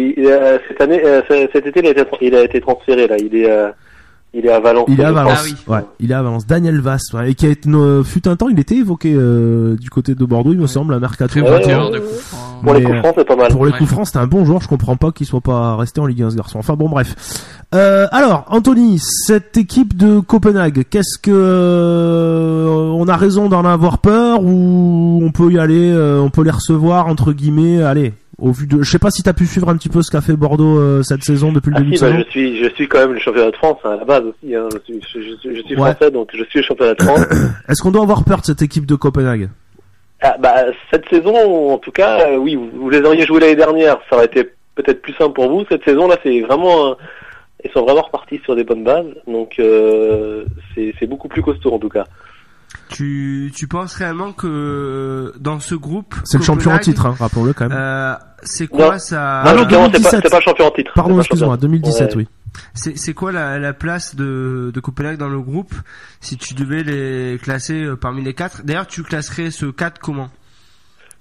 Cet été, il a été transféré, là. Il est à Valence. Il est à Valence. Ah oui. Ouais, il est à Valence. Daniel Vass, ouais, et qui a été, fut un temps, il était évoqué du côté de Bordeaux, il me semble, à Mercato. Pour les coups francs, c'est pas mal. Pour les coups francs, c'était un bon joueur. Je comprends pas qu'il soit pas resté en Ligue 1, ce garçon. Enfin bon, bref. Alors, Anthony, cette équipe de Copenhague, qu'est-ce que on a raison d'en avoir peur, ou on peut y aller, on peut les recevoir entre guillemets, allez. Au vu de, je sais pas si t'as pu suivre un petit peu ce qu'a fait Bordeaux cette saison depuis le début de saison. Je suis quand même le championnat de France, hein, à la base aussi. Hein. Je suis français, donc je suis le championnat de France. Est-ce qu'on doit avoir peur de cette équipe de Copenhague? Cette saison, en tout cas, oui, vous les auriez joués l'année dernière, ça aurait été peut-être plus simple pour vous. Cette saison-là, c'est vraiment, ils sont vraiment repartis sur des bonnes bases, donc c'est beaucoup plus costaud en tout cas. Tu penses réellement que dans ce groupe, c'est le champion en titre, hein, rappelons-le quand même. C'est quoi ça? Non, 2017. C'est pas le champion en titre. Pardon, excuse-moi, 2017, ouais. Oui. C'est quoi la place de Copenhague dans le groupe, si tu devais les classer parmi les 4? D'ailleurs, tu classerais ce 4 comment? 4 Moi,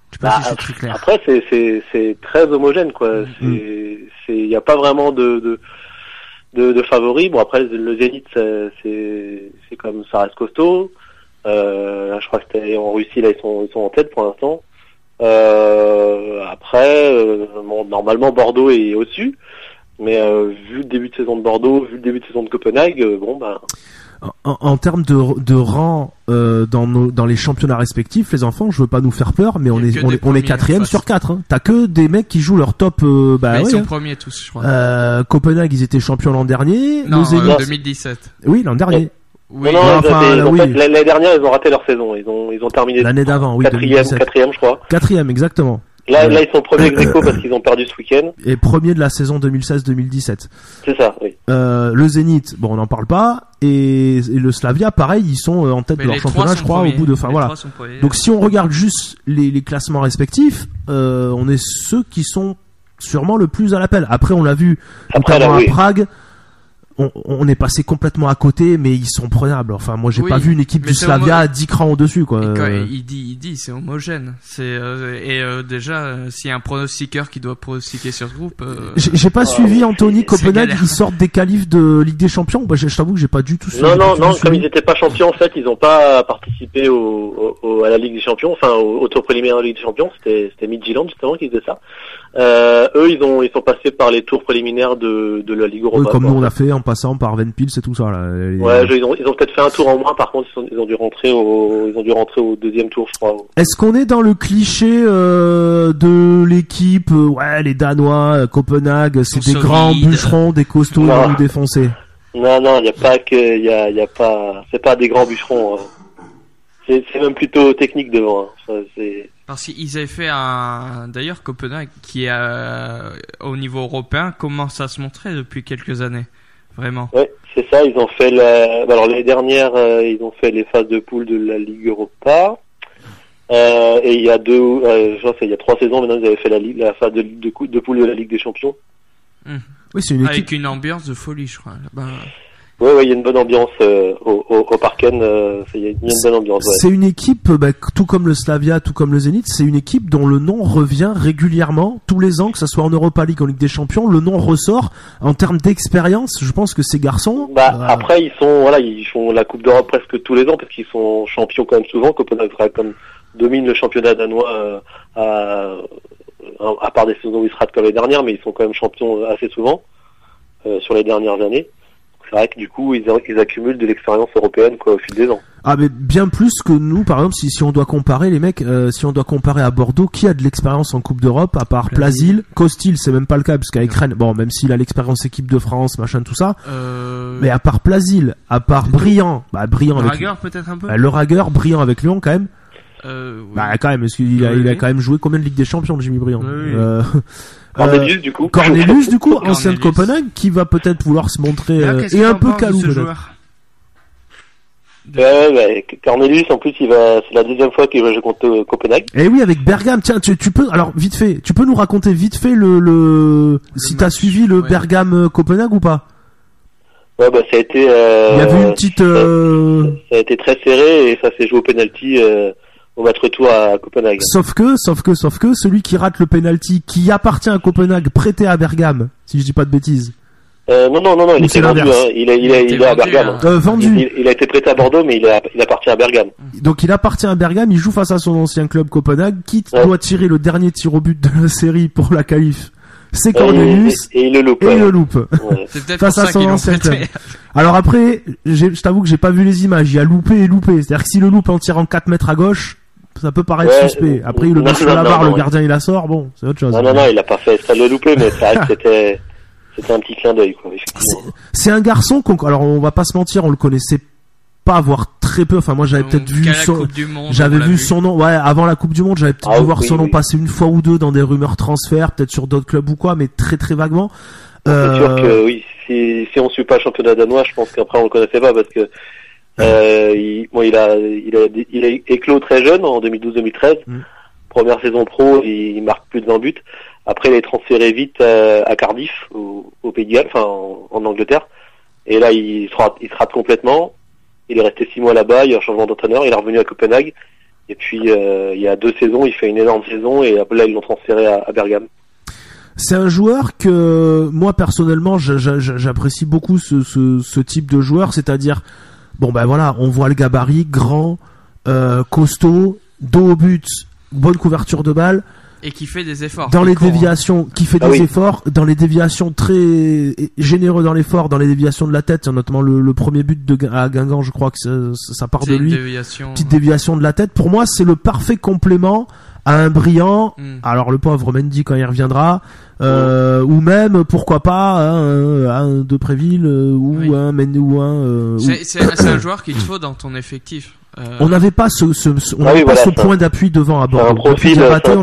Je sais pas si je suis très clair. Après, c'est très homogène, quoi. Il y a pas vraiment de favoris. Bon, après, le Zénith, c'est comme ça reste costaud. Là, je crois que c'était en Russie, là, ils sont en tête pour l'instant. Après, bon, normalement, Bordeaux est au-dessus. Mais vu le début de saison de Bordeaux, vu le début de saison de Copenhague, bon, ben... En termes de rang dans les championnats respectifs, les enfants, je veux pas nous faire peur, mais on est 4e sur 4. Hein. T'as que des mecs qui jouent leur top. Ils sont premiers tous, je crois. Copenhague, ils étaient champions l'an dernier. Non, 2017. Oui, l'an dernier. Oui. Non, l'année dernière, ils ont raté leur saison. Ils ont terminé l'année d'avant, oui, quatrième, je crois. 4e, exactement. Là, ils sont premiers ex-aequo parce qu'ils ont perdu ce week-end. Et premier de la saison 2016-2017. C'est ça, oui. Le Zénith, bon, on n'en parle pas. Et le Slavia, pareil, ils sont en tête de leur championnat, je crois, au bout de, voilà. Donc, si on regarde juste les classements respectifs, on est ceux qui sont sûrement le plus à l'appel. Après, on l'a vu, notamment à Prague. On est passé complètement à côté, mais ils sont prenables. Enfin, moi, j'ai pas vu une équipe du Slavia à 10 crans au-dessus, quoi. Il dit, c'est homogène. Déjà, s'il y a un pronostiqueur qui doit pronostiquer sur ce groupe. J'ai pas suivi, Anthony. Copenhague, ils sortent des qualifs de Ligue des Champions. Bah, je t'avoue que j'ai pas du tout suivi. Non, comme ils étaient pas champions, en fait, ils ont pas participé à la Ligue des Champions, enfin, au tour préliminaire de la Ligue des Champions. C'était Midtjylland, justement, qui faisait ça. Eux, ils sont passés par les tours préliminaires de la Ligue Europa. Comme nous, on a fait en passant par Ventspils et tout ça, là. Ouais, ils ont peut-être fait un tour en moins, par contre, ils ont dû rentrer au deuxième tour, je crois. Est-ce qu'on est dans le cliché, de l'équipe, les Danois, Copenhague, c'est des grands bûcherons, des costauds, ils vont nous défoncer? Non, y a pas, c'est pas des grands bûcherons, hein. C'est même plutôt technique devant, hein. Ça, c'est... Parce qu'ils avaient fait d'ailleurs, Copenhague, qui est, au niveau européen, commence à se montrer depuis quelques années. Vraiment. Ouais, c'est ça, ils ont fait alors l'année dernière, ils ont fait les phases de poule de la Ligue Europa. Et il y a je crois il y a 3 saisons maintenant, ils avaient fait la phase de poule de la Ligue des Champions. Oui, c'est une équipe avec une ambiance de folie, je crois. Là-bas. Ouais, il y a une bonne ambiance au Parken. Il y a une bonne ambiance. Ouais. C'est une équipe, tout comme le Slavia, tout comme le Zénith, c'est une équipe dont le nom revient régulièrement tous les ans, que ça soit en Europa League, en Ligue des Champions. Le nom ressort en termes d'expérience. Je pense que ces garçons. Après, ils font la Coupe d'Europe presque tous les ans parce qu'ils sont champions quand même souvent. Copenhague domine le championnat danois à part des saisons où ils se ratent comme les dernières, mais ils sont quand même champions assez souvent sur les dernières années. C'est vrai que du coup ils accumulent de l'expérience européenne, quoi, au fil des ans. Ah, mais bien plus que nous, par exemple, si on doit comparer les mecs, si on doit comparer à Bordeaux, qui a de l'expérience en Coupe d'Europe à part Plasil, Costil, c'est même pas le cas parce qu'avec Rennes, bon, même s'il a l'expérience équipe de France, machin, tout ça, mais à part Plasil, à part Briand, Briand avec Ragueur peut-être un peu. Le Ragueur, Briand avec Lyon quand même. Oui. Quand même, parce qu'il a quand même joué combien de Ligue des Champions, Jimmy Briand? Cornelius, du coup. Cornelius, du coup, ancien de Copenhague, qui va peut-être vouloir se montrer, et un peu calou, peut-être. Cornelius, en plus, c'est la deuxième fois qu'il va jouer contre Copenhague. Et oui, avec Bergame. Tiens, tu peux, alors, vite fait, tu peux nous raconter vite fait si t'as suivi le Bergame Copenhague ou pas? Ouais, ça a été, il y avait une petite, ça a été très serré et ça s'est joué au penalty, au match retour à Copenhague. Sauf que, celui qui rate le penalty, qui appartient à Copenhague, prêté à Bergame, si je dis pas de bêtises. Non, il était vendu, hein. Il est à Bergame. Vendu. Il a été prêté à Bordeaux, mais il appartient à Bergame. Donc il appartient à Bergame, il joue face à son ancien club Copenhague, qui doit tirer le dernier tir au but de la série pour la qualif. C'est Cornelius. Et il le loupe. Ouais. C'est peut-être face à son ancien club. Alors après, je t'avoue que j'ai pas vu les images, il y a loupé et loupé. C'est-à-dire que si le loupe en tirant 4 mètres à gauche, ça peut paraître suspect. Après, il le met sur la barre, le gardien il la sort, bon, c'est autre chose. Non, il a pas fait ça de le louper, mais c'est vrai que c'était un petit clin d'œil, quoi, effectivement. C'est un garçon alors on va pas se mentir, on le connaissait pas, voire très peu. Enfin, moi j'avais peut-être vu son nom, avant la Coupe du Monde, j'avais peut-être dû voir son nom passer une fois ou deux dans des rumeurs transferts, peut-être sur d'autres clubs ou quoi, mais très très vaguement. C'est sûr que oui, si on suit pas le championnat danois, je pense qu'après on le connaissait pas parce que il a éclos très jeune en 2012-2013. Première saison pro, il marque plus de 20 buts. Après, il est transféré vite à Cardiff, au Pays de Galles, enfin en Angleterre. Et là, il se rate complètement. Il est resté 6 mois là-bas. Il y a un changement d'entraîneur. Il est revenu à Copenhague. Et puis il y a 2 saisons, il fait une énorme saison et là ils l'ont transféré à Bergame. C'est un joueur que moi personnellement j'apprécie beaucoup ce type de joueur, c'est-à-dire bon ben voilà, on voit le gabarit grand, costaud, dos au but, bonne couverture de balle et qui fait des efforts dans les déviations, qui fait des efforts dans les déviations, très généreux dans l'effort, dans les déviations de la tête, notamment le premier but à Guingamp, je crois que ça part de lui, petite déviation de la tête. Pour moi c'est le parfait complément à un brillant, alors le pauvre Mendy quand il reviendra, ou même pourquoi pas un De Préville un Mendy ou un. C'est un joueur qu'il te faut dans ton effectif. On n'avait pas ce point d'appui devant à bord. C'est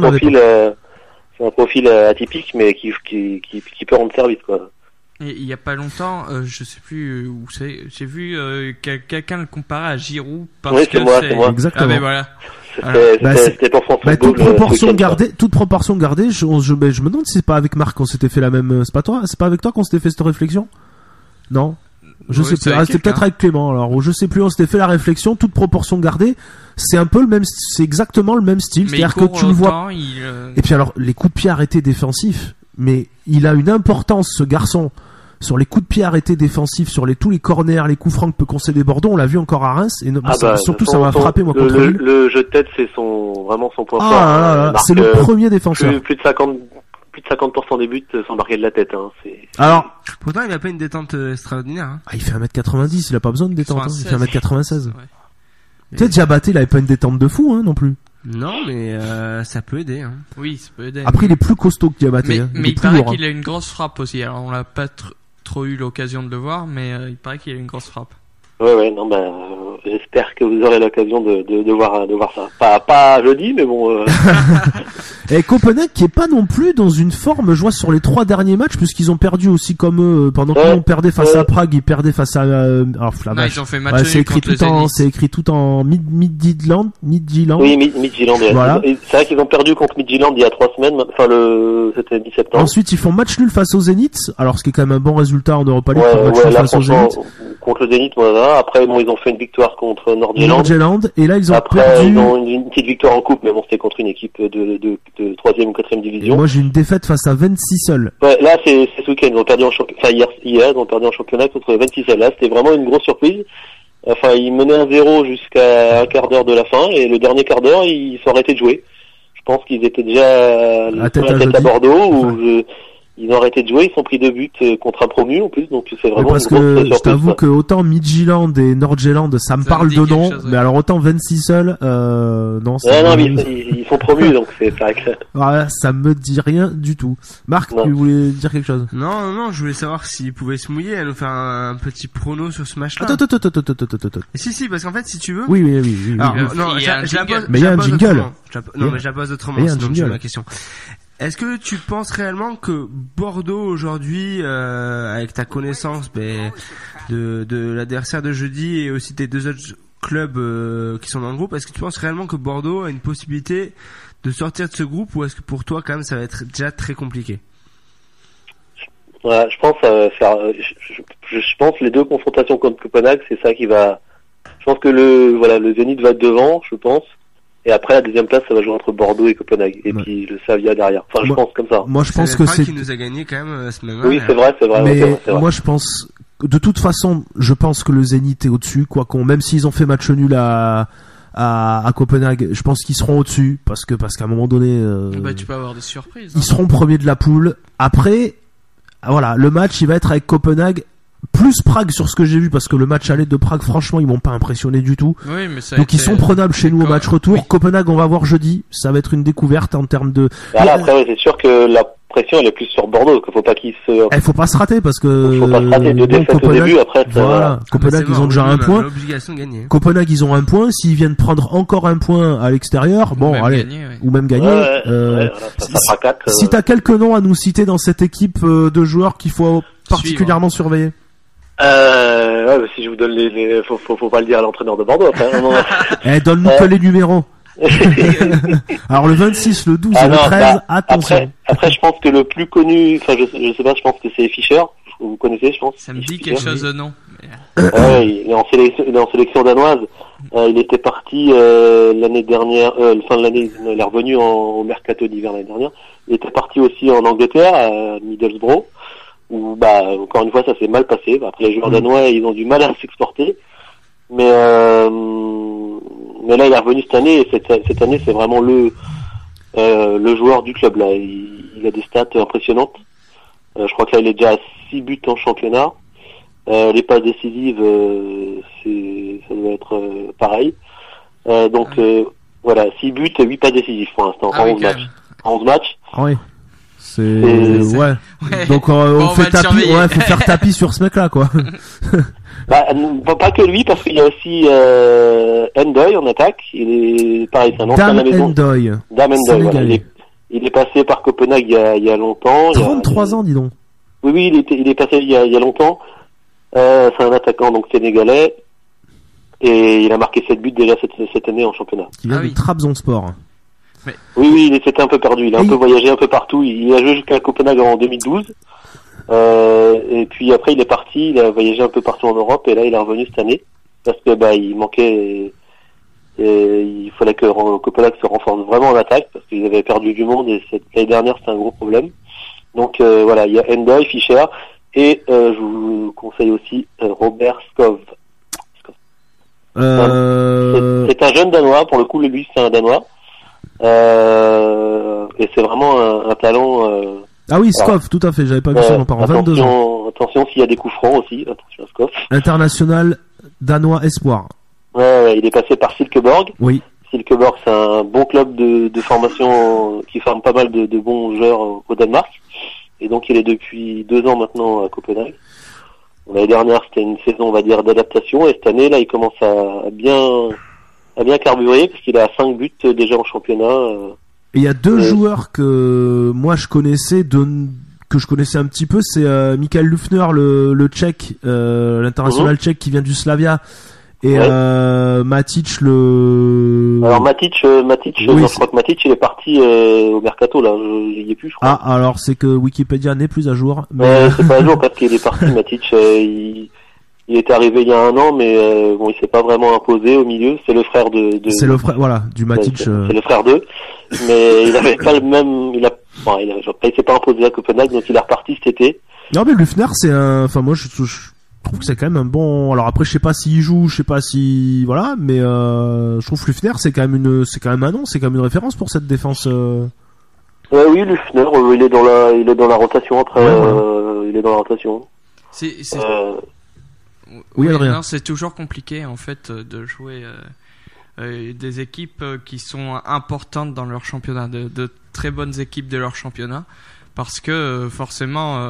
un profil atypique, mais qui peut rendre service quoi. Et il y a pas longtemps, je sais plus où c'est, j'ai vu quelqu'un le comparer à Giroud parce que c'est moi. Exactement. Ah mais voilà. C'était pour France Football. Toute proportion gardée, je me demande si c'est pas avec Marc qu'on s'était fait la même. C'est pas avec toi qu'on s'était fait cette réflexion? Non. Je sais plus. C'était peut-être avec Clément. Alors, je sais plus. On s'était fait la réflexion. Toute proportion gardée, c'est un peu le même. C'est exactement le même style. C'est-à-dire que tu le vois. Et puis alors, les coups de pied arrêtés défensifs. Mais il a une importance, ce garçon, sur les coups de pied arrêtés défensifs, sur tous les corners, les coups francs que peut concéder Bordeaux. On l'a vu encore à Reims. Et surtout, ça m'a frappé moi contre lui. Le jeu de tête, c'est vraiment son point fort. C'est le premier défenseur. Plus de 50% des buts sont marqués de la tête. Alors, pourtant, il a pas une détente extraordinaire. Il fait 1m90, il a pas besoin de détente. Il fait 1m96. Ouais. Peut-être Diabaté, il avait pas une détente de fou, non plus. Non, mais ça peut aider. Oui, ça peut aider. Après, il est plus costaud que Diabaté. Mais il paraît qu'il a une grosse frappe aussi. Alors, on l'a pas trop eu l'occasion de le voir, mais il paraît qu'il a une grosse frappe. Ouais, non, j'espère que vous aurez l'occasion de voir ça. Pas jeudi, mais bon. Et Copenhague qui est pas non plus dans une forme, je vois sur les 3 derniers matchs, puisqu'ils ont perdu aussi comme eux, pendant qu'on perdait face à Prague, ils perdaient face à, alors, ils ont fait match c'est écrit tout en Midtjylland. Oui, Midtjylland. Voilà. C'est vrai qu'ils ont perdu contre Midtjylland il y a 3 semaines, c'était 10 septembre. Ensuite, ils font match nul face au Zénith, alors ce qui est quand même un bon résultat en Europa League, match nul face au Zénith. Contre le Zénith, voilà. Après, ils ont fait une victoire contre Nord-Jylland. Et là, ils ont perdu. Après, ils ont une petite victoire en coupe, mais bon, c'était contre une équipe de 3e ou 4e division. Et moi, j'ai une défaite face à 26 seuls. Ouais, là, c'est ce week-end. Ils ont perdu hier, ils ont perdu en championnat contre 26 seuls. Là, c'était vraiment une grosse surprise. Enfin, ils menaient 1-0 jusqu'à un quart d'heure de la fin, et le dernier quart d'heure, ils sont arrêtés de jouer. Je pense qu'ils étaient déjà la tête à Bordeaux, ils ont arrêté de jouer, ils sont pris 2 buts contre un promu en plus, donc c'est vraiment parce que je t'avoue que autant Midtjylland et Nord-Jylland ça me parle de nom, mais alors autant 26 seuls, non. Ils sont promus, donc c'est pas clair. Voilà, ça me dit rien du tout. Marc, tu voulais dire quelque chose? Non, je voulais savoir s'il pouvait se mouiller à nous faire un petit prono sur ce match-là. Attends. Si, parce qu'en fait, si tu veux. Oui. Alors, non, je la pose. Mais il y a un jingle. Non, mais je la pose autrement, sinon tu veux ma question. Est-ce que tu penses réellement que Bordeaux aujourd'hui, avec ta connaissance de l'adversaire de jeudi et aussi des 2 autres clubs qui sont dans le groupe, est-ce que tu penses réellement que Bordeaux a une possibilité de sortir de ce groupe, ou est-ce que pour toi quand même ça va être déjà très compliqué? Ouais, je pense je pense les 2 confrontations contre Copenhague, c'est ça qui va. Je pense que le Zénith va être devant, je pense. Et après, la 2e place, ça va jouer entre Bordeaux et Copenhague. Et puis le Savia derrière. Enfin, je pense comme ça. Moi, je pense que c'est qui nous a gagné quand même ce même. Oui, c'est vrai. Mais moi, je pense, de toute façon, je pense que le Zénith est au-dessus, même s'ils ont fait match nul à Copenhague, je pense qu'ils seront au-dessus, parce qu'à un moment donné, tu peux avoir des surprises. Ils seront premiers de la poule. Après, voilà, le match, il va être avec Copenhague. Plus Prague sur ce que j'ai vu, parce que le match aller de Prague, franchement, ils m'ont pas impressionné du tout. Oui, mais ça donc ils sont prenables chez nous au match retour. Oui. Copenhague, on va voir jeudi. Ça va être une découverte en termes de. Voilà, après, c'est sûr que la pression, elle est plus sur Bordeaux. Qu'il faut pas qu'ils se. Il faut pas se rater, parce que. Faut pas se rater de défaite au début. Après, voilà. Copenhague, ils ont déjà un point. L'obligation de gagner. Copenhague, ils ont un point. S'ils viennent prendre encore un point à l'extérieur, bon, allez. Ou même gagner. Ça fera 4. Si t'as quelques noms à nous citer dans cette équipe de joueurs qu'il faut particulièrement surveiller. Si je vous donne faut pas le dire à l'entraîneur de Bordeaux après. Donne-nous que les numéros. Alors le 26, le 12 et le 13, attention. Après, je pense que le plus connu, enfin je sais pas, je pense que c'est Fischer. Vous connaissez, je pense. Ça me dit quelque chose de nom. Il est en sélection danoise. Il était parti l'année dernière, fin de l'année, il est revenu au mercato d'hiver l'année dernière. Il était parti aussi en Angleterre, à Middlesbrough, où encore une fois ça s'est mal passé. Après les joueurs danois, ils ont du mal à s'exporter, mais là il est revenu cette année, et cette année c'est vraiment le joueur du club là. Il a des stats impressionnantes. Je crois que là il est déjà à 6 buts en championnat. Les passes décisives, ça doit être pareil. Donc voilà, 6 buts, 8 passes décisives pour l'instant, en 11 matchs. En 11 matchs. Ah oui. Ouais. Donc on fait tapis, faut faire tapis sur ce mec là quoi. Pas que lui, parce qu'il y a aussi Endoy en attaque. Il est pareil, c'est un ancien de la maison. Dam Endoy, voilà. Il est passé par Copenhague il y a longtemps. 33 ans, dis donc. Oui, il est passé il y a longtemps. C'est un attaquant donc sénégalais, et il a marqué 7 buts déjà cette année en championnat. Il vient de Trabzonspor. Oui, il s'était un peu perdu, il a un peu voyagé un peu partout. Il a joué jusqu'à Copenhague en 2012, et puis après il est parti, il a voyagé un peu partout en Europe, et là il est revenu cette année parce que il manquait, il fallait que Copenhague se renforce vraiment en attaque parce qu'ils avaient perdu du monde, et l'année dernière c'était un gros problème. Donc voilà, il y a Endoy, Fischer. Et je vous conseille aussi Robert Skov. C'est un jeune Danois, pour le coup, lui c'est un Danois. Et c'est vraiment un talent. Ah oui, Skov, tout à fait, j'avais pas vu son nom par 22 ans. Attention s'il y a des coups francs aussi, attention à Skov. International danois espoir. Ouais, il est passé par Silkeborg. Oui. Silkeborg, c'est un bon club de formation qui forme pas mal de bons joueurs au Danemark. Et donc il est depuis 2 ans maintenant à Copenhague. L'année dernière c'était une saison on va dire d'adaptation, et cette année là il commence à bien carburer parce qu'il a 5 buts déjà en championnat. Et il y a 2 joueurs que moi je connaissais que je connaissais un petit peu, c'est Michael Lufner, le Tchèque, l'international tchèque qui vient du Slavia, et Matic Alors Matic, oui, je crois que Matic il est parti au mercato là, il y est plus je crois. Ah alors c'est que Wikipédia n'est plus à jour. Mais c'est pas à jour parce qu'il est parti Matic, il est arrivé il y a 1 an, mais bon il s'est pas vraiment imposé au milieu. C'est le frère de... C'est le frère, voilà, du Matic. C'est le frère d'eux, mais il avait pas le même, il s'est pas imposé à Copenhague, donc il est reparti cet été. Non mais Lufner c'est moi je trouve que c'est quand même un bon. Alors après je sais pas s'il joue, je sais pas si voilà, mais je trouve que Lufner c'est quand même un nom, c'est quand même une référence pour cette défense. Oui, Lufner, il est dans la rotation après. Il est dans la rotation. Oui, Adrien. Non, c'est toujours compliqué en fait de jouer des équipes qui sont importantes dans leur championnat, de très bonnes équipes de leur championnat, parce que forcément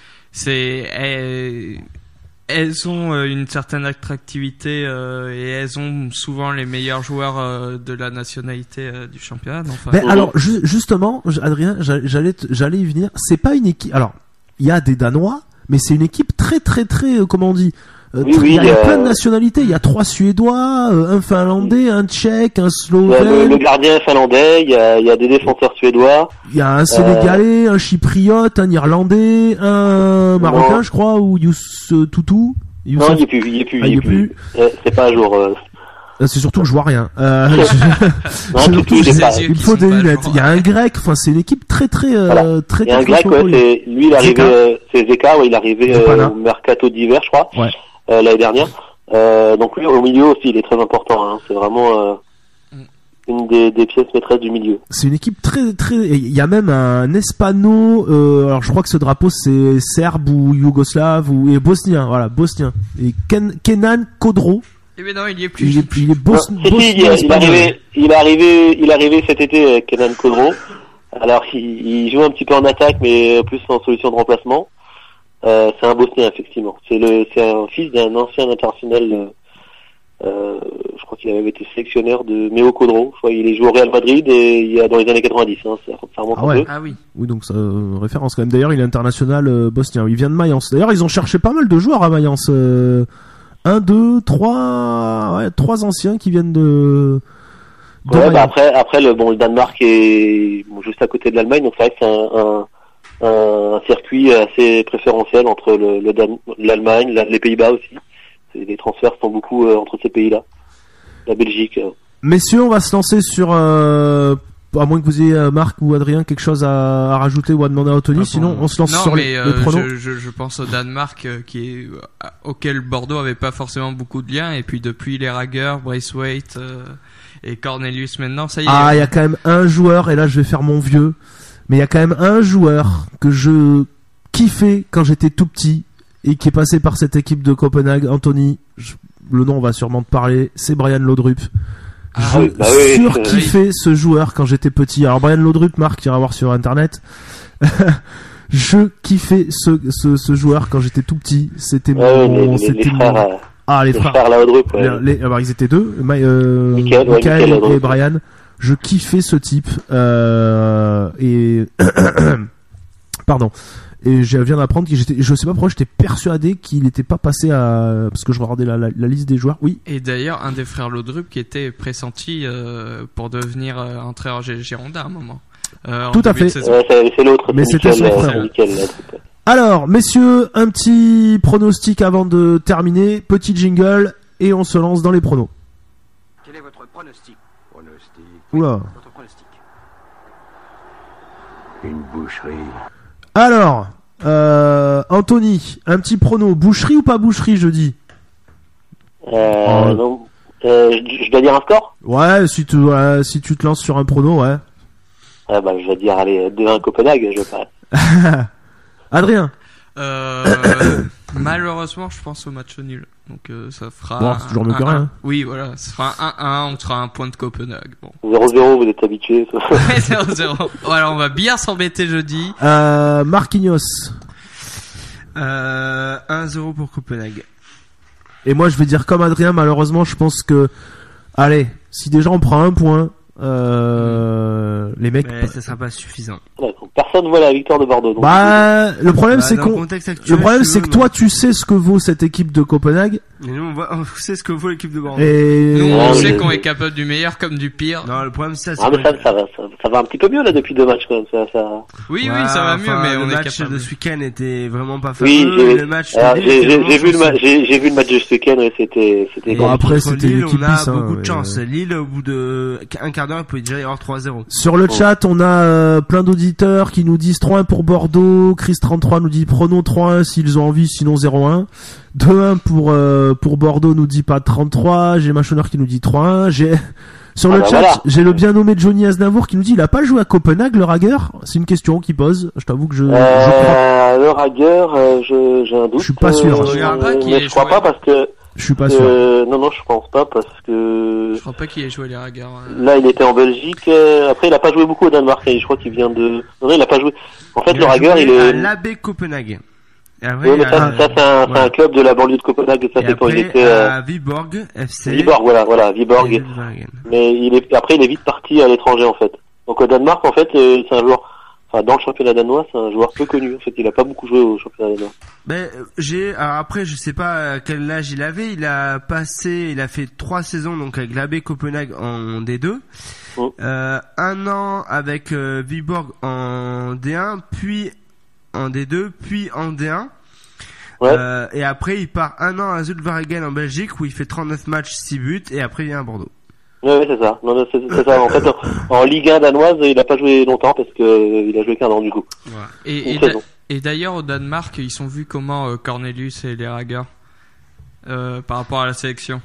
elles ont une certaine attractivité et elles ont souvent les meilleurs joueurs de la nationalité du championnat. Enfin, alors justement, Adrien, j'allais y venir. C'est pas une équipe. Alors, il y a des Danois, mais c'est une équipe très comment on dit. Il y a plein de nationalités. Il y a 3 Suédois, un Finlandais, un Tchèque, un Slovène. Le gardien finlandais. Il y a des défenseurs suédois. Il y a un Sénégalais, un Chypriote, un Irlandais, un Marocain, je crois, ou Toutou. Non, il y est plus. C'est pas à jour. C'est surtout que je vois rien. Il faut des lunettes. Il y a un Grec. Enfin, c'est une équipe très. Voilà. Il y a un Grec, lui, il est arrivé. C'est Zeka, il est arrivé au mercato d'hiver, je crois. Ouais. L'année dernière. Donc lui au milieu aussi il est très important, hein. C'est vraiment une des pièces maîtresses du milieu. C'est une équipe très il y a même un Espano, alors je crois que ce drapeau c'est serbe ou yougoslave et bosnien, voilà, bosnien. Et Kenan Kodro. Eh ben non, il y est plus. Il est bosnien. Il est arrivé cet été, Kenan Kodro. Alors il joue un petit peu en attaque mais plus en solution de remplacement. C'est un Bosnien effectivement. C'est un fils d'un ancien international. Je crois qu'il avait été sélectionneur de Meo Kodro. Je crois qu'il est joué au Real Madrid et il y a dans les années 90. Hein, ça remonte un peu. Ah oui. Oui, donc ça référence quand même. D'ailleurs, il est international bosnien. Il vient de Mayence. D'ailleurs, ils ont cherché pas mal de joueurs à Mayence. 1, 2, 3 anciens qui viennent de après le Danemark est juste à côté de l'Allemagne, donc c'est vrai que c'est un circuit assez préférentiel entre l'Allemagne, les Pays-Bas aussi. Les transferts sont beaucoup entre ces pays-là. la Belgique. Messieurs, on va se lancer sur à moins que vous ayez Marc ou Adrien quelque chose à rajouter ou à demander à Anthony, sinon on se lance sur les pronos. Je pense au Danemark auquel Bordeaux avait pas forcément beaucoup de liens, et puis depuis les Rager, Braithwaite et Cornelius maintenant, ça y est. Ah, il y a quand même un joueur, et là je vais faire mon vieux, mais il y a quand même un joueur que je kiffais quand j'étais tout petit et qui est passé par cette équipe de Copenhague. Anthony, le nom va sûrement te parler, c'est Brian Laudrup. Je surkiffais ce joueur quand j'étais petit. Alors Brian Laudrup, Marc, ira voir sur internet. Je kiffais ce joueur quand j'étais tout petit. C'était mon... les frères Laudrup. Alors ils étaient deux, Michael et Brian. Je kiffais ce type. Pardon. Et je viens d'apprendre que je sais pas pourquoi j'étais persuadé qu'il n'était pas passé parce que je regardais la liste des joueurs. Oui. Et d'ailleurs, un des frères Laudrup qui était pressenti pour devenir entraîneur Girondin à un moment. Tout à fait. C'est l'autre. Mais c'était son frère. Alors, messieurs, un petit pronostic avant de terminer. Petit jingle et on se lance dans les pronos. Quel est votre pronostic? Oula. Votre pronostic. Une boucherie. Alors, Anthony, un petit prono. Boucherie ou pas boucherie jeudi? Non. Je dois dire un score? Ouais, si tu te lances sur un prono, ouais. Je vais dire, allez, 2-1 Copenhague, je passe. Adrien? Malheureusement, je pense au match nul. Donc ça fera. Bon, c'est toujours mieux que rien. Oui, voilà, ça fera 1-1, on sera un point de Copenhague. Bon. 0-0, vous êtes habitués. 0-0. Voilà, on va bien s'embêter jeudi. Marquinhos. 1-0 pour Copenhague. Et moi, je vais dire comme Adrien, malheureusement, je pense que, allez, si déjà on prend un point, les mecs. Mais ça sera pas suffisant. Personne voit la victoire de Bordeaux. Donc le problème c'est que toi tu sais ce que vaut cette équipe de Copenhague. Et nous on sait ce que vaut l'équipe de Bordeaux. Et nous on sait qu'on est capable du meilleur comme du pire. Non, le problème c'est ça. Ça va un petit peu mieux là depuis 2 matchs quand même. Oui, ça va mieux, mais on est capable. Le match de ce week-end était vraiment pas fameux. Oui, le match. J'ai vu le match de ce week-end et c'était. Bon, après c'était Lille, l'équipe on a bis, beaucoup de chance. Lille, au bout de un quart d'heure, il peut déjà y avoir 3-0. Sur le chat, on a plein d'auditeurs qui nous disent 3-1 pour Bordeaux. Chris33 nous dit prono 3-1 s'ils ont envie, sinon 0-1. 2-1 pour Bordeaux nous dit pas 33. J'ai Machonneur qui nous dit 3-1. Sur le chat, j'ai le bien nommé Johnny Aznavour qui nous dit il a pas joué à Copenhague, le Rager. C'est une question qu'il pose. Je t'avoue que je crois. Le Rager, j'ai un doute. Je suis pas sûr. Je crois pas parce que. Je suis pas sûr. Non, je pense pas parce que. Je crois pas qu'il ait joué les Rager. Là, il était en Belgique. Après, il a pas joué beaucoup au Danemark. Je crois qu'il vient de. Non, il a pas joué. En fait, le Rager, il est. À l'AB Copenhague. Après, oui, mais ça c'est un club de la banlieue de Copenhague. Ça, c'est quand il était. À Viborg FC. Viborg, voilà, Viborg. Mais après, il est vite parti à l'étranger en fait. Donc au Danemark, en fait, c'est un joueur. Enfin, dans le championnat danois, c'est un joueur peu connu. En fait, il a pas beaucoup joué au championnat danois. Ben, alors après, je sais pas quel âge il avait. Il a fait 3 saisons donc avec l'AB Copenhague en D2. Un an avec Viborg en D1, puis en D2, puis en D1. Ouais. Et après, il part un an à Zulvaregem en Belgique où il fait 39 matchs, 6 buts, et après il vient à Bordeaux. Ouais, c'est ça. Non, c'est ça. En fait, en Ligue 1 danoise, il a pas joué longtemps parce que il a joué qu'un an du coup. Ouais. Et d'ailleurs, au Danemark, ils sont vus comment Cornelius et les Rager par rapport à la sélection?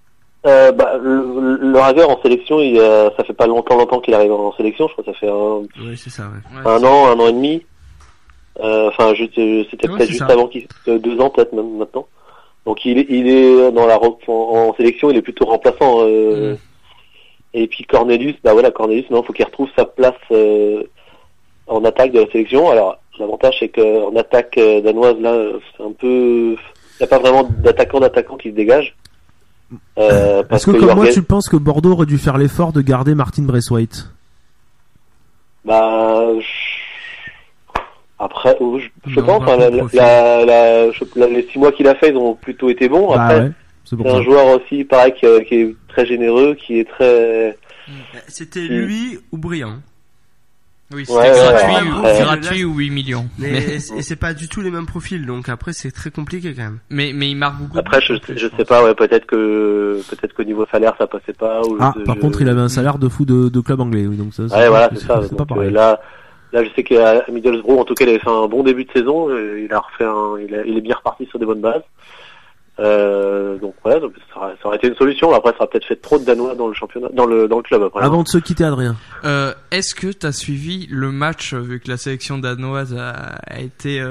Le Rager en sélection, ça fait pas longtemps qu'il arrive en sélection. Je crois que ça fait un an et demi. C'était peut-être juste avant 2 ans peut-être même maintenant. Donc il est dans en sélection, il est plutôt remplaçant. Et puis Cornelius, faut qu'il retrouve sa place en attaque de la sélection. Alors l'avantage c'est qu'en attaque danoise là, c'est un peu, il n'y a pas vraiment d'attaquant qui se dégage. Est-ce que comme moi tu penses que Bordeaux aurait dû faire l'effort de garder Martin Braithwaite? Après, je pense, les 6 mois qu'il a fait, ils ont plutôt été bons. Après, c'est un joueur aussi, pareil, qui est très généreux, qui est très. C'était lui ou Briand? Oui, Ouais, c'était gratuit ou 8 millions. Mais c'est pas du tout les mêmes profils, donc après c'est très compliqué quand même. Mais il marque beaucoup. Après, je sais pas, ouais, peut-être qu'au niveau salaire, ça passait pas. Ou Par contre, il avait un salaire de fou de club anglais, oui, donc ça. Ouais, voilà, c'est ça. C'est pas Donc, pareil. là, je sais qu'à Middlesbrough, en tout cas, il avait fait un bon début de saison. Il a refait il est bien reparti sur des bonnes bases. Donc ouais, donc ça aurait été une solution. Après, ça aurait peut-être fait trop de Danois dans le championnat, dans le club. Après, Avant de se quitter, Adrien. Est-ce que t'as suivi le match, vu que la sélection danoise a été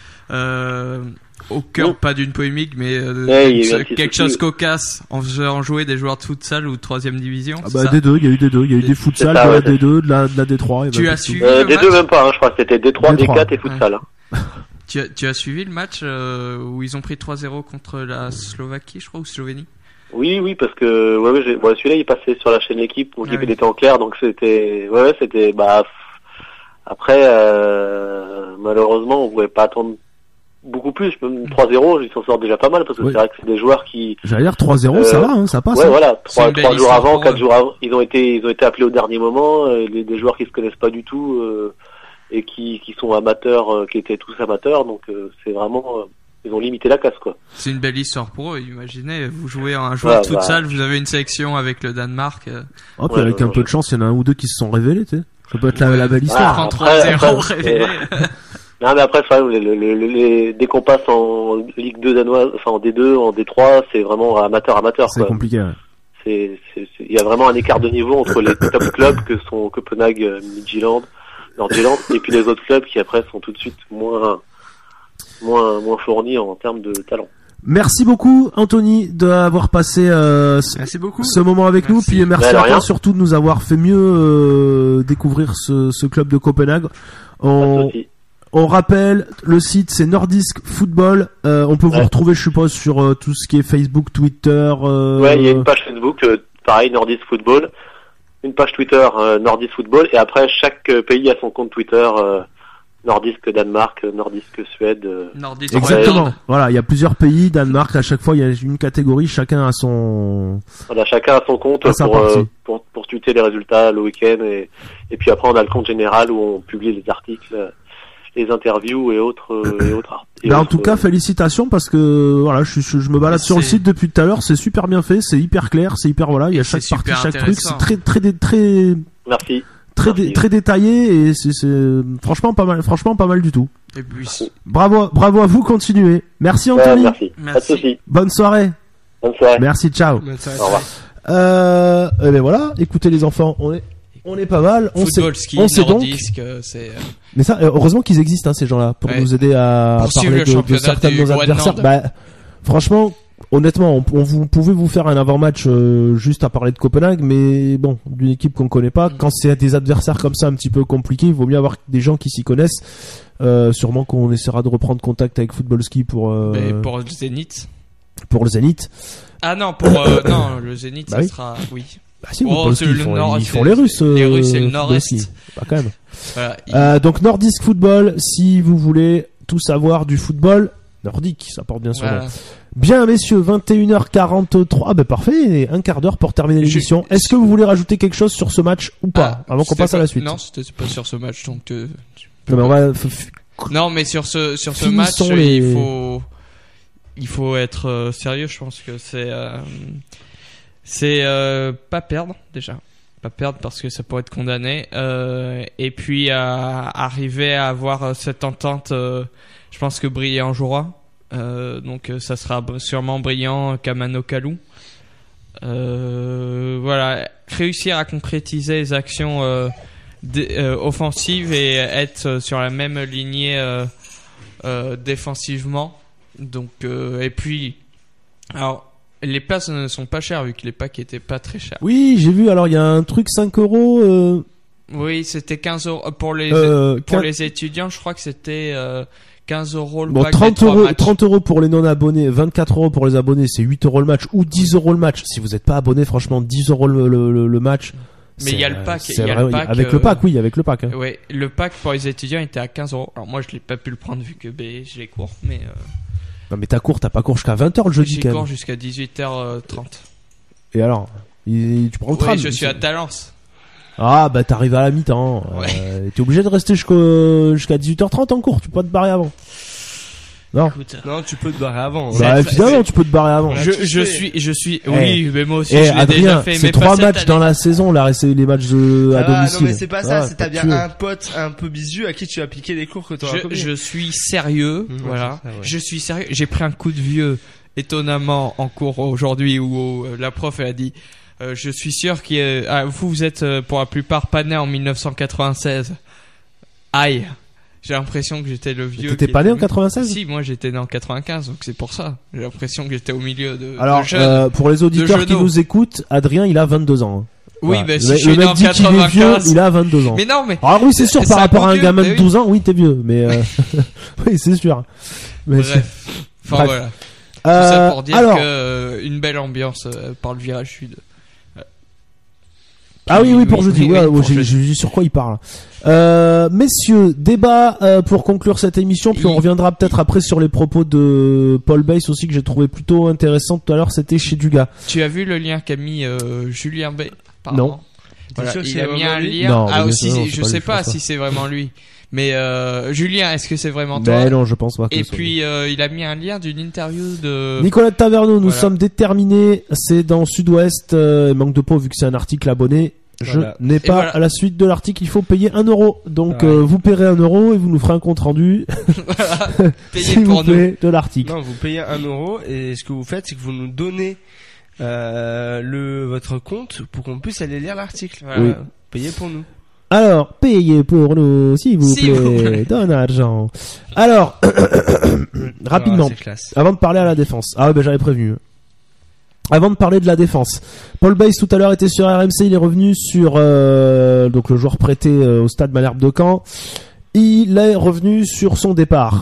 au cœur, pas d'une polémique, mais quelque chose cocasse en faisant jouer des joueurs de futsal ou de 3ème division? Des deux, il y a eu des deux. Il y a eu des futsal, de la D2, de la D3. Tu as suivi des deux même pas, hein, je crois que c'était D3, D4 et futsal. Hein. Tu as suivi le match où ils ont pris 3-0 contre la Slovaquie, je crois, ou Slovénie? Oui, parce que celui-là il passait sur la chaîne L'équipe, donc il était en clair, donc c'était après malheureusement on pouvait pas attendre beaucoup plus, même 3-0, ils s'en sortent déjà pas mal parce que c'est vrai que c'est des joueurs qui j'allais dire 3-0, ça va, hein, ça passe. Ouais, hein. voilà, 3 jours avant, 4 jours avant, ils ont été appelés au dernier moment, des joueurs qui se connaissent pas du tout et qui sont amateurs, qui étaient tous amateurs, donc c'est vraiment ils ont limité la casse, quoi. C'est une belle histoire pour eux. Imaginez, vous jouez à un joueur de futsal, vous avez une sélection avec le Danemark. Puis avec un peu de chance, il y en a un ou deux qui se sont révélés, tu sais. Ça peut être la belle histoire. 3-0 révélé. Non, mais après, dès qu'on passe en Ligue 2 danoise, enfin en D2, en D3, c'est vraiment amateur, c'est quoi. Compliqué, ouais. Il y a vraiment un écart de niveau entre les top clubs que sont Copenhague, Midtjylland, Nordjylland, et puis les autres clubs qui après sont tout de suite moins fournis en termes de talent. Merci beaucoup, Anthony, d'avoir passé ce moment avec nous. Puis merci à toi surtout de nous avoir fait mieux découvrir ce club de Copenhague. On rappelle, le site c'est Nordisk Football. On peut vous retrouver, je suppose, sur tout ce qui est Facebook, Twitter. Il y a une page Facebook, pareil, Nordisk Football. Une page Twitter, Nordisk Football. Et après, chaque pays a son compte Twitter. Nordisk Danemark, Nordisk Suède. Nordisk exactement. Voilà, il y a plusieurs pays. Danemark, à chaque fois, il y a une catégorie. Chacun a son. Voilà, chacun a son compte pour tweeter les résultats le week-end. Et puis après, on a le compte général où on publie les articles, les interviews et autres. En tout cas, félicitations parce que voilà, je me balade sur le site depuis tout à l'heure. C'est super bien fait, c'est hyper clair, c'est hyper voilà. Il y a chaque partie, chaque truc, c'est très. Merci. Très détaillé et c'est franchement pas mal du tout. Et puis bravo à vous, continuez. Merci Anthony. Merci. Pas de soucis. Bonne soirée. Merci, ciao. Bonne soirée. Au revoir. Et ben voilà, écoutez les enfants, on est pas mal, on sait donc. Mais ça, heureusement qu'ils existent, hein, ces gens-là, pour nous aider à parler de certains de nos adversaires. Franchement, honnêtement, vous pouvez vous faire un avant-match juste à parler de Copenhague, mais bon, d'une équipe qu'on connaît pas. Quand c'est des adversaires comme ça un petit peu compliqués, il vaut mieux avoir des gens qui s'y connaissent. Sûrement qu'on essaiera de reprendre contact avec Football Ski pour le Zénith. Pour le Zénith. Ah non, non, le Zénith, ça sera Bah si, ils font les Russes. Les Russes, c'est le Nord-Est. Bah quand même. Voilà, donc Nordisk Football, si vous voulez tout savoir du football nordique, ça porte bien son nom. Bien messieurs, 21h43, bah parfait, un quart d'heure pour terminer l'émission. Est-ce que vous voulez rajouter quelque chose sur ce match ou pas, avant qu'on passe à la suite? Non, c'était pas sur ce match, donc non, mais sur ce match, il faut être sérieux. Je pense que c'est pas perdre déjà, pas perdre parce que ça pourrait être condamné, et puis arriver à avoir cette entente. Je pense que Brillant jouera. Donc ça sera sûrement Brillant, Kamano, Kalou. Voilà, réussir à concrétiser les actions offensives et être sur la même lignée défensivement. Donc et puis alors les places ne sont pas chères vu que les packs étaient pas très chers. Oui, j'ai vu. Alors il y a un truc 5 €. Oui, c'était 15 € pour les étudiants. Je crois que c'était 15 € le pack. 30 € pour les non-abonnés, 24 € pour les abonnés, c'est 8 € le match ou 10 € le match. Si vous n'êtes pas abonné, franchement, 10 € le match. Mais il y a le pack. Avec le pack, oui, avec le pack. Hein. Oui, le pack pour les étudiants était à 15 €. Alors moi, je l'ai pas pu le prendre vu que j'ai cours, mais. Non, mais t'as pas cours jusqu'à 20h le jeudi quand même. J'ai cours jusqu'à 18h30. Et alors, tu prends le tram. Oui, je suis à Talence. Ah bah t'arrives à la mi-temps. T'es obligé de rester jusqu'à 18h30 en cours. Tu peux pas te barrer avant. Non. Écoute, Non, tu peux te barrer avant. Bah évidemment tu peux te barrer avant. je suis. Oui, mais moi aussi je l'ai déjà Adrien, fait. c'est Mais 3 pas matchs cette dans année. la saison. Là, c'est les matchs à domicile. Non mais c'est pas ça, c'est t'as pas bien tuer. un pote un peu bisu à qui tu as piqué les cours que t'auras copié. Je suis sérieux, voilà. voilà. Je suis sérieux. J'ai pris un coup de vieux étonnamment en cours aujourd'hui où la prof elle a dit je suis sûr que vous êtes pour la plupart pas nés en 1996. Aïe. J'ai l'impression que j'étais le vieux. T'étais pas né en 96? Si, moi j'étais né en 95, donc c'est pour ça. J'ai l'impression que j'étais au milieu de Alors, jeunes. pour les auditeurs qui genoux. nous écoutent, Adrien, il a 22 ans. Oui, Voilà. mais si je suis le né mec en dit qu'il est vieux, 95. il a 22 ans. Mais non, mais. Ah oui, c'est sûr, C'est par un rapport bon à un vieux, gamin mais de oui. 12 ans, oui, t'es vieux, mais oui, c'est sûr. Mais Bref. Enfin Bref. voilà. Tout ça pour dire alors, que une belle ambiance par le virage sud. ah oui, pour oui, jeudi. oui, Ouais, pour j'ai jeudi. vu sur quoi il parle. Messieurs, débat pour conclure cette émission, puis on Oui. reviendra peut-être après sur les propos de Paul Bass aussi que j'ai trouvé plutôt intéressant tout à l'heure. C'était chez Dugas. Tu as vu le lien qu'a mis Julien B? Non. Voilà, sûr que il c'est a mis vraiment un lui lien. Non, Ah mais aussi, non, c'est je pas sais lui, je pas pense pas. si c'est vraiment lui. Mais Julien, est-ce que c'est vraiment toi? Ben non, je pense pas. Que Et ce soit puis il a mis un lien d'une interview de. Nicolas de Taverneau, nous Voilà. sommes déterminés. C'est dans Sud-Ouest. Manque de peau vu que c'est un article abonné. Je Voilà. n'ai pas voilà. à la suite de l'article. Il faut payer 1 euro. Donc Ouais. vous paierez 1 euro et vous nous ferez un compte rendu, Voilà, payé s'il vous pour nous. plaît, de l'article. Non, vous payez 1 euro et ce que vous faites, c'est que vous nous donnez votre compte pour qu'on puisse aller lire l'article. Voilà. Oui. Payez pour nous. Alors, payez pour nous, s'il vous S'il vous plaît. plaît. Donne l'argent. Alors, rapidement, Voilà, c'est classe. avant de parler à la défense. Ah ouais, ben j'avais prévenu. Avant de parler de la défense, Paul Bass tout à l'heure était sur RMC, il est revenu sur donc le joueur prêté au stade Malherbe de Caen. Il est revenu sur son départ